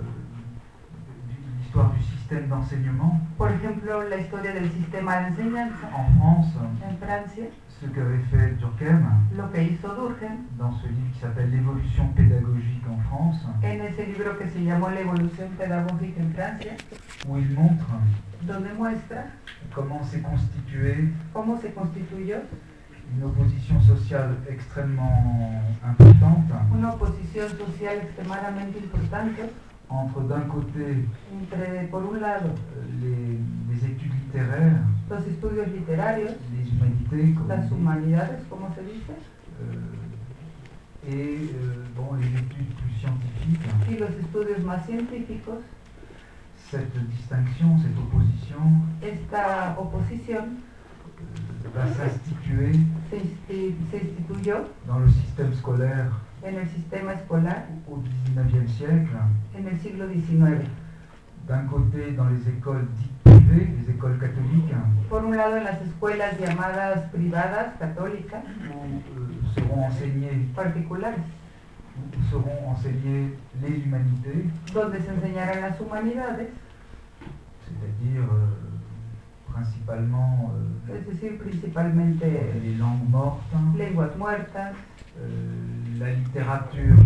du- l'histoire du système d'enseignement por ejemplo, la historia del sistema de enseñanza en France, en Francia, ce qu'avait fait Durkheim lo que hizo Durkheim dans ce livre qui s'appelle L'évolution pédagogique en France, en ese libro que se llamó La evolución pedagógica en Francia, où il montre donde muestra comment s'est constituée cómo se constituyó une opposition sociale extrêmement importante una oposición social extremadamente importante entre d'un côté entre, por un lado, euh, les, les études littéraires, los estudios literarios, les humanités, comme on las dit, humanidades, como se dice, euh, et euh, bon, les études plus scientifiques. y los estudios más científicos. Cette distinction, cette opposition Esta oposición euh, va s'instituer se, insti- se instituyó dans le système scolaire en el sistema escolar au dix-neuvième siècle, en el siglo diecinueve. d'un côté dans les écoles dites privées, les écoles catholiques, Por un lado, en las escuelas llamadas privadas, católicas, où euh, seront enseignées, particulares, où seront enseignées les humanités, donde se enseñarán las humanidades, c'est-à-dire euh, principalement euh, es decir, principalmente les langues mortes, lenguas muertas, euh, la littérature,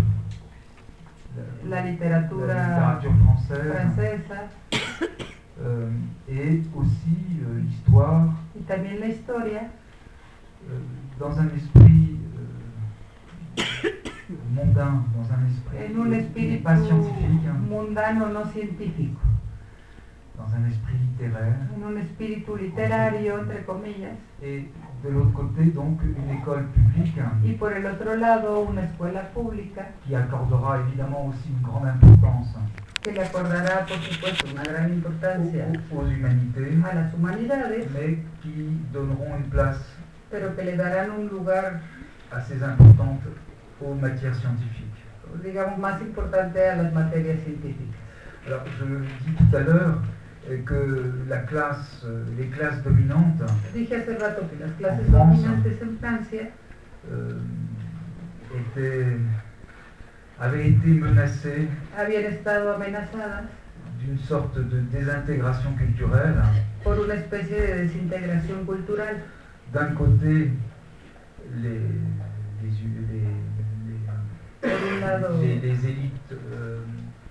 la la literatura littérature française, francesa euh, et aussi euh, l'histoire y también la historia euh, dans un esprit euh, mondain, dans un esprit en un qui n'est espíritu pas scientifique, hein, mundano, no científico, dans un esprit littéraire, en un espíritu literario, entre comillas, et de l'autre côté donc une école publique hein, y por el otro lado una escuela pública qui accordera évidemment aussi une grande importance que le acordará, por supuesto, una gran importancia aux, aux humanités, a las humanidades, mais qui donneront une place pero que le darán un lugar, assez importante aux matières scientifiques. digamos, más importante a las materias científicas. Alors je dis tout à l'heure euh, que la classe, euh, les classes dominantes Dije hace rato que las clases En France. dominantes en Francia euh, étaient, avaient été menacées habían estado amenazadas d'une sorte de désintégration culturelle. por una especie de desintegración cultural. D'un côté, les, les, les, Por un lado, les, les élites euh,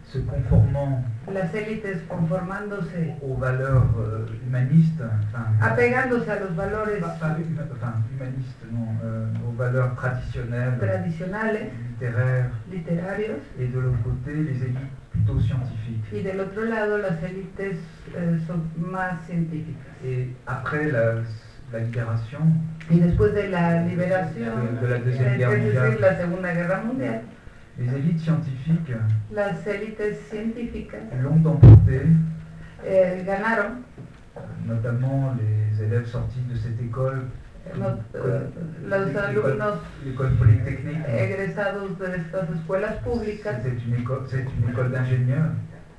se conformant las élites conformándose, aux valeurs euh, humanistes, enfin, apegándose a los valores pas, pas huma- enfin, humanistes, non, euh, aux valeurs traditionnelles, tradicionales, littéraires, literarios, et de l'autre côté, les élites plutôt scientifiques. y del otro lado las élites eh, son más científicas. Et après la, la libération, Y después de la liberación, de, de la Deuxième eh, Guerre es decir, mondiale, la Segunda Guerra Mundial, les élites scientifiques las élites científicas l'ont emporté, eh, ganaron, notamment les élèves sortis de cette école, no- eh, los l'école- alumnos l'école polytechnique. egresados de estas escuelas públicas, C'est une école, c'est une école d'ingénieurs.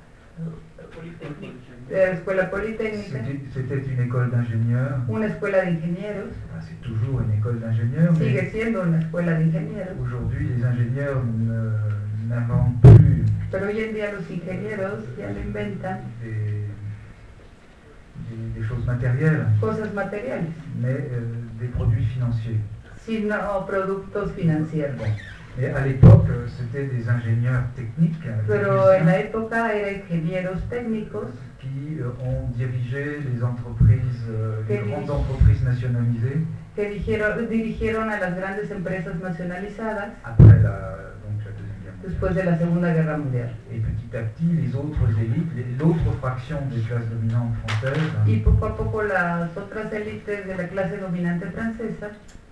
de la escuela politécnica, C'était c'était une école d'ingénieurs. una escuela de ingenieros, Enfin, c'est toujours une école d'ingénieurs, sigue mais siendo una escuela de ingenieros, aujourd'hui les ingénieurs ne- n'inventent plus pero hoy en día los ingenieros ya no inventan des, des- des choses matérielles, cosas materiales, mais euh, des produits financiers. sino productos financieros. Bon. Mais à l'époque, euh, c'était des ingénieurs techniques euh, Pero en la techniciens, época eran ingenieros técnicos qui euh, ont dirigé les entreprises, euh, les Que grandes dirige- entreprises nationalisées que dijeron- dirigieron a las grandes empresas nacionalizadas après la, donc, la Deuxième Guerre mondiale. después de la Segunda Guerra Mundial. Et petit à petit, les autres élites, les- l'autre fraction des classes dominantes françaises Y poco a poco las otras élites de la clase dominante francesa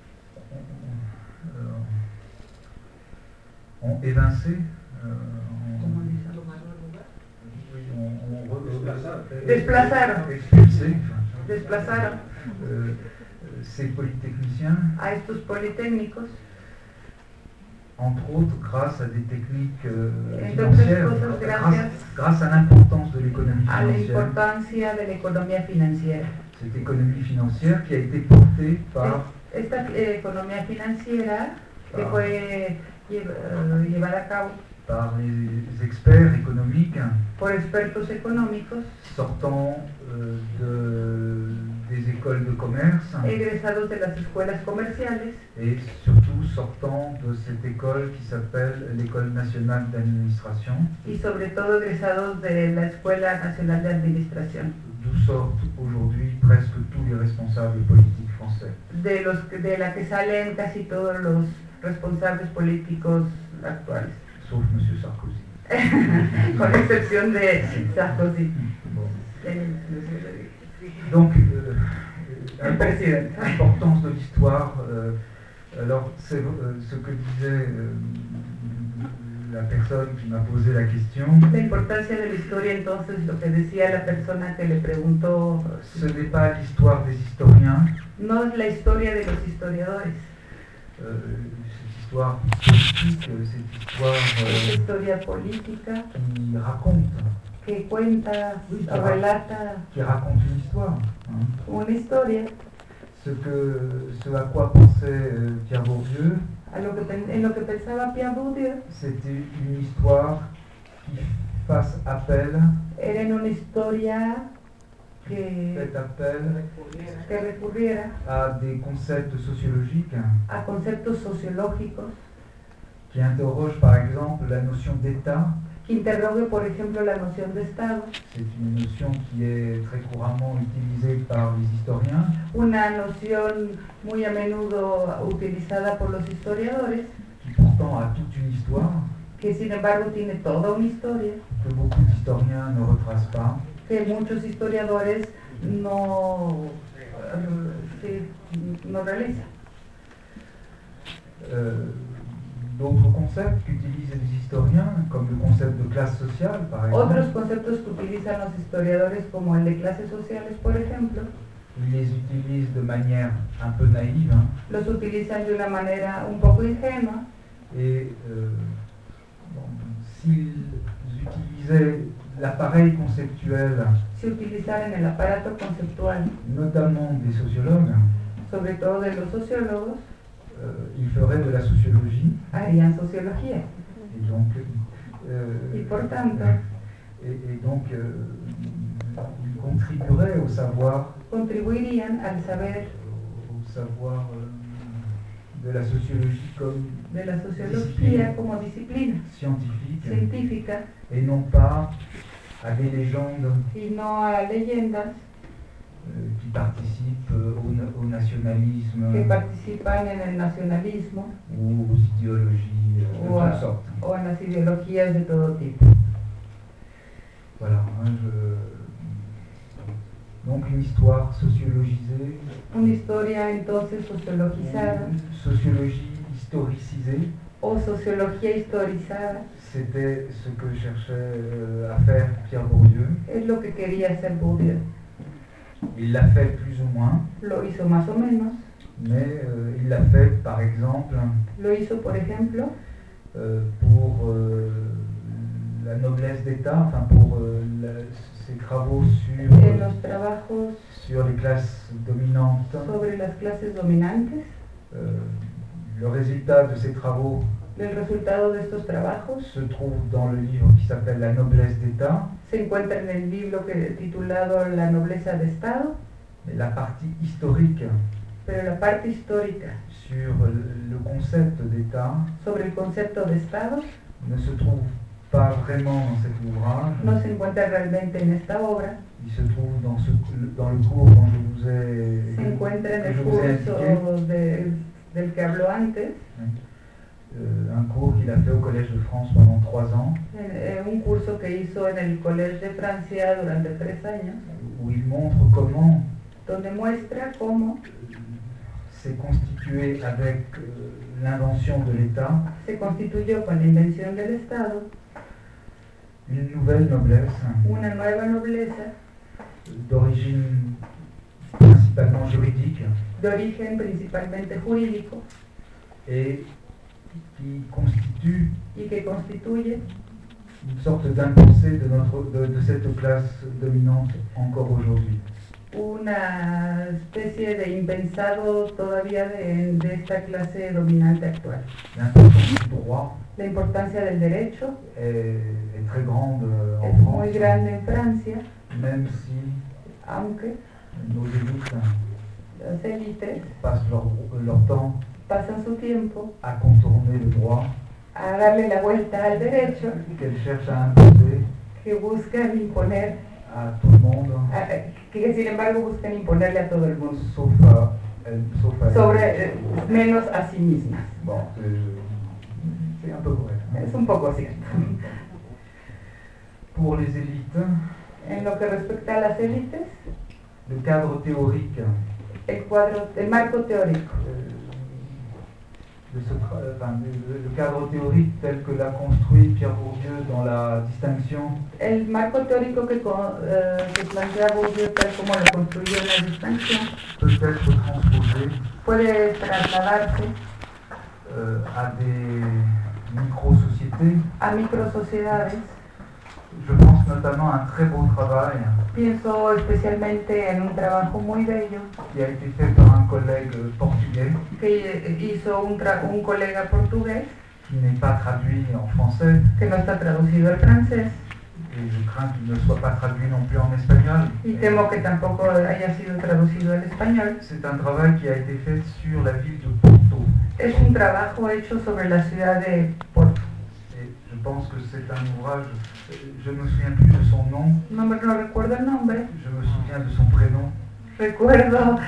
ont, euh, ont évincé, euh, ont, oui, ont- ont re- Desplazaron. expulsé enfin, desplazaron euh, ces polytechniciens, a estos politécnicos, entre autres grâce à des techniques euh, Entre otras financières, cosas, grâce, gracias grâce à l'importance de l'économie a la financière. importancia de la economía financiera. Cette économie financière qui a été portée par Esta eh, economía financiera que Ah. fue llev- eh, llevada a cabo par les experts économiques por expertos económicos sortant euh, de, des écoles de commerce egresados de las escuelas comerciales et surtout sortant de cette école qui s'appelle l'École nationale d'administration, y sobre todo egresados de la Escuela Nacional de Administración, d'où sortent aujourd'hui presque tous les responsables politiques français. de, los, que- de la que salen casi todos los responsables políticos actuales, Sauf M. Sarkozy. con excepción de Sarkozy. Bon. Eh, Donc, euh, El presidente. l'importance de l'histoire, euh, alors c'est euh, ce que disait euh, la personne qui m'a posé la question, La importancia de la historia, entonces, lo que decía la persona que le preguntó, ce n'est pas l'histoire des historiens, no es la historia de los historiadores, euh, cette histoire politique, euh, cette histoire es euh, historia política qui raconte, que cuenta Oui, o relata qui raconte une histoire. hein. una historia, Ce, que, ce à quoi pensait euh, Pierre Bourdieu, a lo que, pen- en lo que pensaba Pierre Bourdieu, c'était une histoire qui fasse appel, era en una historia que, fait appel que recurriera à des concepts sociologiques a conceptos sociológicos, qui interrogent par exemple la notion d'État. que interrogue, por ejemplo, la noción de Estado, C'est une notion qui est très couramment utilisée par les historiens, una noción muy a menudo utilizada por los historiadores, qui pourtant a toute une histoire, que sin embargo tiene toda una historia, que beaucoup d'historiens ne retracent pas. que muchos historiadores no, eh, sí, no realizan. Euh, D'autres concepts qu'utilisent les historiens, comme le concept de classe sociale par Otros exemple, conceptos que utilizan los historiadores, como el de clases sociales, por ejemplo, ils les utilisent de manière un peu naïve hein, los utilizan de una manera un poco ingenua, et euh, bon, s'ils utilisaient l'appareil conceptuel, si utilizaran el aparato conceptual, notamment des sociologues, sobre todo de los sociólogos, euh, ils feraient de la sociologie. harían sociología. Et donc, euh, Y por tanto, et, et donc euh, ils contribueraient au savoir, contribuirían al saber au savoir euh, de la sociologie comme de la sociología como disciplina scientifique, científica et non pas à des légendes y no a leyendas euh, qui participent au, au nationalisme que participan en el nacionalismo ou aux idéologies euh, de o, a, toutes sortes. o en las ideologías de todo tipo. Voilà, hein, je... donc une histoire sociologisée, Una historia entonces sociologizada une sociologie historicisée, o sociología historizada c'était ce que cherchait euh, à faire Pierre Bourdieu. es lo que quería hacer Bourdieu. Il l'a fait plus ou moins, Lo hizo más o menos. mais euh, il l'a fait par exemple Lo hizo, por ejemplo, euh, pour euh, la noblesse d'État, enfin pour euh, la, ses travaux sur, en los trabajos sur les classes dominantes. sobre las clases dominantes. Euh, le résultat de ces travaux El resultado de estos trabajos se trouve dans le livre qui s'appelle La noblesse d'État. se encuentra en el libro que, titulado La nobleza de Estado, Mais la partie historique pero la parte histórica sur le concept d'État sobre el concepto de Estado ne se trouve pas vraiment dans cet ouvrage. no se encuentra realmente en esta obra, Il se trouve dans, ce, dans le cours dont je vous ai, se encuentra en que el je vous ai indiqué. curso de, del que habló antes, Euh, un cours qu'il a fait au Collège de France pendant trois ans, en, en un curso que hizo en el Collège de Francia durante tres años, où il montre comment donde muestra cómo s'est constitué avec euh, l'invention de l'État se constituyó con la invención del Estado une nouvelle noblesse una nueva nobleza d'origine principalement juridique de origen principalmente jurídico et qui constitue y que constituye une sorte d'impensé de, notre, de, de cette classe dominante encore aujourd'hui. una especie de impensado todavía de, de esta clase dominante actual. L'importance du droit La importancia del derecho est, est très grande euh, en es France, muy grande en Francia, même si aunque nos élites las élites passent leur, leur temps pasan su tiempo à contourner le droit, a darle la vuelta al derecho, qu'elles cherchent à imposer que buscan imponer, à tout le monde, a- que sin embargo buscan imponerle a todo el mundo, sauf à elles. Sauf à sobre, elles. eh, menos a sí mismas. Bon, c'est c'est un peu vrai. hein. Es un poco cierto. Pour les élites, En lo que respecta a las élites, le cadre théorique el cuadro, el marco teórico, euh, de ce tra- enfin, le, le cadre théorique tel que l'a construit Pierre Bourdieu dans la distinction el marco teórico que, co- eh, que plantea Bourdieu tal como lo construyó en la distinción peut être transposé puede trasladarse euh, à des micro-sociétés. a microsociedades. Je pense notamment à un très beau travail Pienso especialmente en un trabajo muy bello qui a été fait par un collègue portugais que hizo un, tra- un colega portugués qui n'est pas traduit en français que no está traducido al francés et je crains qu'il ne soit pas traduit non plus en espagnol. y temo que tampoco haya sido traducido al español. C'est un travail qui a été fait sur la ville de Porto. Es un trabajo hecho sobre la ciudad de Porto. Et je pense que c'est un ouvrage, je ne me souviens plus de son nom, No, me- no recuerdo el nombre, je me souviens de son prénom. recuerdo,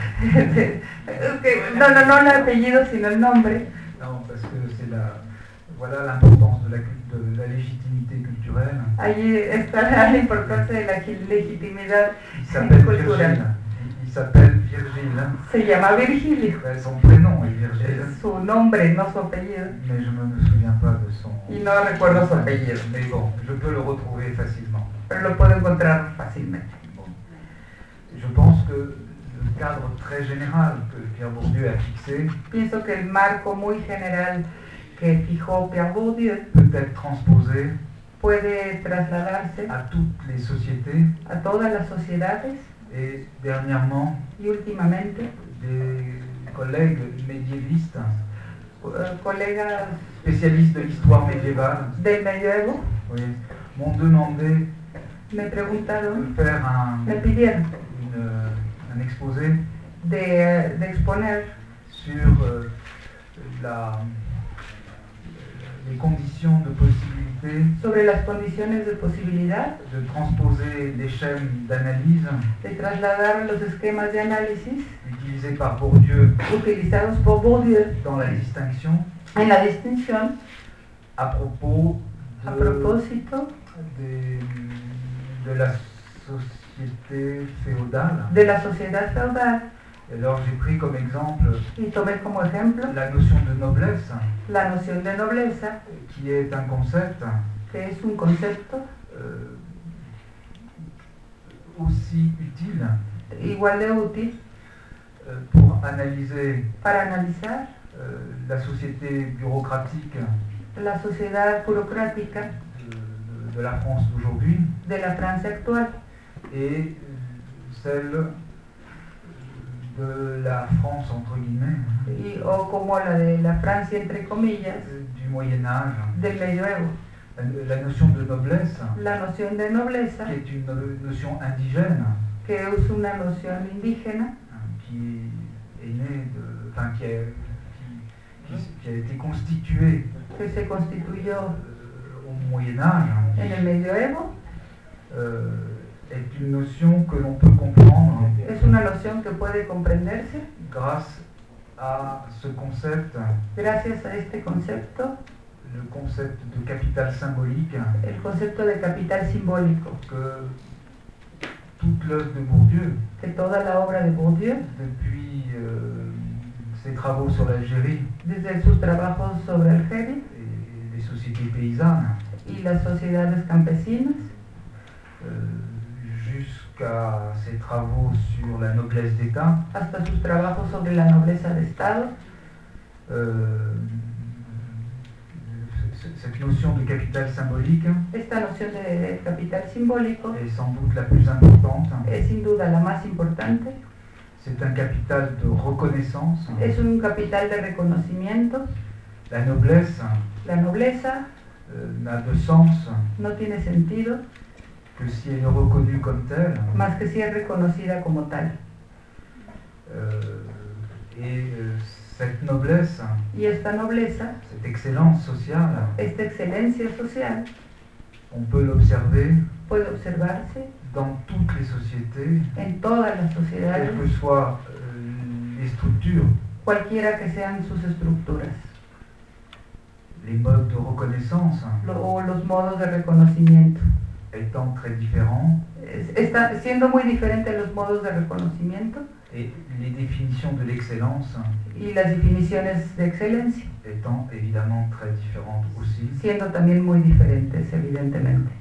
es que no, no, no el apellido, sino el nombre. Non, parce que c'est la, voilà l'importance de la, cul- de la légitimité culturelle. Allí está la importancia de la legitimidad Il s'appelle cultural. Virgile. Il, il s'appelle Virgile. Se llama Virgilio, Ouais, son prénom est Virgile, es su nombre, no su apellido. mais je ne me souviens pas de son. Y no recuerdo su apellido, Mais bon, je peux le retrouver facilement. pero lo puedo encontrar fácilmente. Bon. Je pense que le cadre très général que Pierre Bourdieu a fixé Pienso que el marco muy general que fijó Pierre Bourdieu peut être transposé puede trasladarse à toutes les sociétés a todas las sociedades et dernièrement y últimamente des collègues médiévistes, eh, colegas spécialistes de l'histoire médiévale, del medioevo oui, m'ont demandé me de preguntaron, faire un, me pidieron une, un exposé de, de exponer sur euh, la, les conditions de possibilité sobre las condiciones de posibilidad de transposer les schèmes d'analyse de trasladar los esquemas de análisis utilisés par Bourdieu utilizados por Bourdieu dans la distinction en la distinción à propos de, a propósito de, de la société féodale. de la sociedad feudal. Alors j'ai pris comme exemple Y tomé como ejemplo la notion de noblesse, la noción de nobleza, qui est un concept que es un concepto euh, aussi utile igual de útil euh, pour analyser para analizar euh, la société bureaucratique la sociedad burocrática de, de- de la France d'aujourd'hui de la Francia actual et euh, celle de la France entre guillemets y, o como la de la Francia entre comillas euh, du Moyen Âge. del medioevo. La, la notion de noblesse, La noción de nobleza, qui est une no- notion indigène, que es una noción indígena, qui est née de, enfin qui a, qui, qui- qui a été constituée que se constituyó euh, au Moyen Âge, en el medioevo, euh, est une notion que l'on peut comprendre es una noción que puede comprenderse grâce à ce concept, gracias a este concepto, le concept de capital symbolique, el concepto de capital simbólico, que toute l'œuvre de Bourdieu, que toda la obra de Bourdieu, depuis euh, ses travaux sur l'Algérie desde sus trabajos sobre Algeria et les sociétés paysannes, y las sociedades campesinas, euh, jusqu'à ses travaux sur la noblesse d'État, hasta sus trabajos sobre la nobleza de Estado, euh, c- cette notion de capital symbolique esta noción de capital simbólico est sans doute la plus importante. es sin duda la más importante. C'est un capital de reconnaissance. Es un capital de reconocimiento. La noblesse La nobleza euh, n'a de sens no tiene sentido que si elle est reconnue comme telle. más que si es reconocida como tal. Euh, et euh, cette noblesse, Y esta nobleza, cette excellence sociale, esta excelencia social, on peut l'observer puede observarse dans toutes les sociétés, en todas las sociedades, quelles que soient euh, les structures. cualquiera que sean sus estructuras, Les modes de reconnaissance lo- o los modos de reconocimiento. étant très différents Es- Está siendo muy diferentes los modos de reconocimiento et les définitions de l'excellence y las definiciones de excelencia, étant évidemment très différentes aussi. siendo también muy diferentes, evidentemente.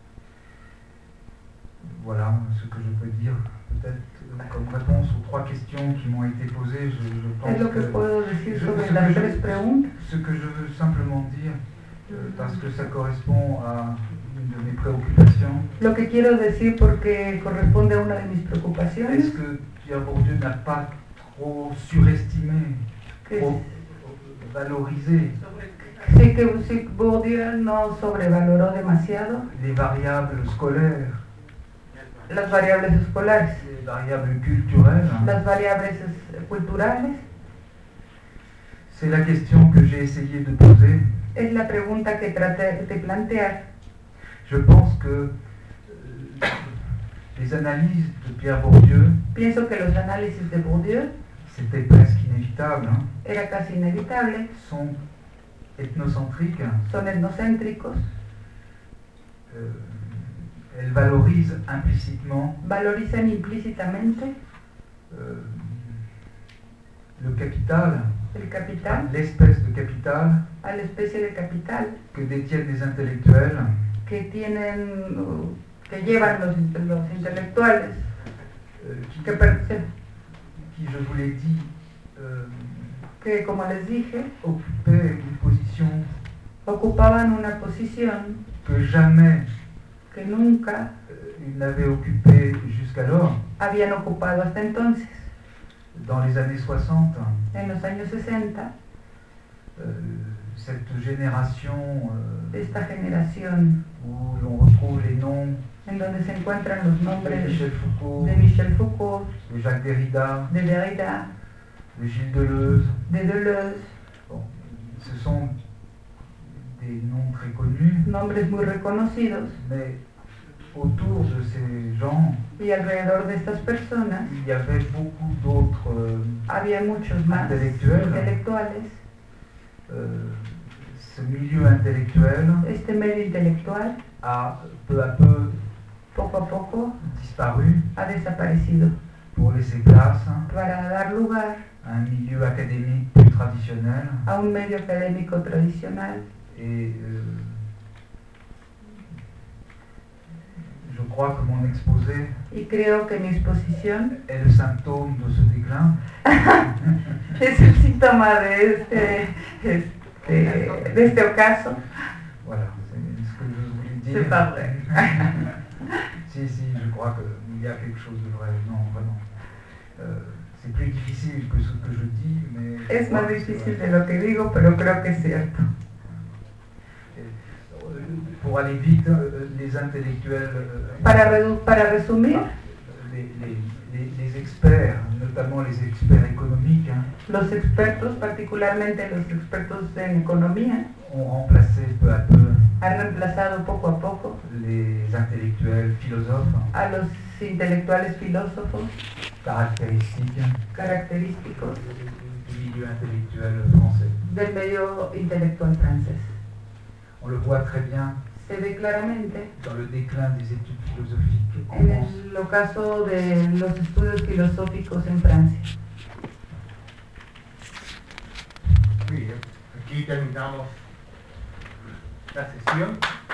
Voilà ce que je peux dire. Peut-être euh, comme réponse aux trois questions qui m'ont été posées, je, je pense Es lo que que puedo decir je- sobre ce, las que tres je, preguntas. ce que je veux simplement dire, euh, parce que ça correspond à une de mes préoccupations, Lo que quiero decir porque corresponde a una de mis est-ce preocupaciones, que Pierre Bourdieu n'a pas trop surestimé, que trop valorisé sí que sí, Bourdieu no sobrevaloró demasiado les variables scolaires, las variables escolares, les variables culturelles? las variables es- culturales. C'est la question que j'ai essayé de poser. Es la pregunta que traté de plantear. Je pense que euh, les analyses de Pierre Bourdieu, Pienso que los análisis de Bourdieu, c'était presque inévitable, hein, era casi inevitable, sont ethnocentriques. son etnocéntricos, Euh, elles valorisent implicitement valorizan implícitamente euh, le capital, el capital, l'espèce de capital a la especie de capital que détiennent les intellectuels, que tienen, uh, que llevan los, los intelectuales, euh, qui, que, per- qui, je vous l'ai dit, euh, que como les dije, occupaient une position ocupaban una posición que jamais que nunca euh, ils n'avaient occupée jusqu'alors. habían ocupado hasta entonces. Dans les années soixante, En los años sesenta, euh, cette génération euh, esta generación où l'on retrouve les noms en donde se encuentran los de nombres Michel Foucault, de Michel Foucault, de Jacques Derrida, de Derrida, de Gilles Deleuze, de Deleuze, Bon, ce sont des noms très connus, nombres muy reconocidos, mais autour de ces gens, y alrededor de estas personas il y avait beaucoup d'autres euh, había muchos más Intelectuales. intelectuales. euh, ce milieu intellectuel Este medio intelectual, a peu à peu poco a poco, disparu ha desaparecido pour laisser place para dar lugar à un milieu académique plus traditionnel a un medio académico tradicional. et euh, je crois que mon exposé Y creo que mi exposición est le symptôme de ce déclin. es el síntoma de este, este, de este ocaso. Voilà, c'est ce que je voulais dire. C'est pas vrai. Si, si, je crois qu'il y a quelque chose de vrai. Non, vraiment. Euh, c'est plus difficile que ce que je dis, mais... je Es crois más que c'est difícil vrai. de lo que digo, pero creo que es cierto. Pour aller vite, euh, les intellectuels, euh, Para, redu- para resumir, les, les- les- les experts, notamment les experts économiques, hein, los expertos, particularmente los expertos en economía, ont remplacé peu à peu han reemplazado poco a poco les intellectuels philosophes a los intelectuales filósofos caractéristiques característicos du milieu intellectuel français. del medio intelectual francés. On le voit très bien Se ve claramente dans le déclin des études philosophiques en en France. el ocaso de los estudios filosóficos en Francia. Muy bien, aquí terminamos la sesión.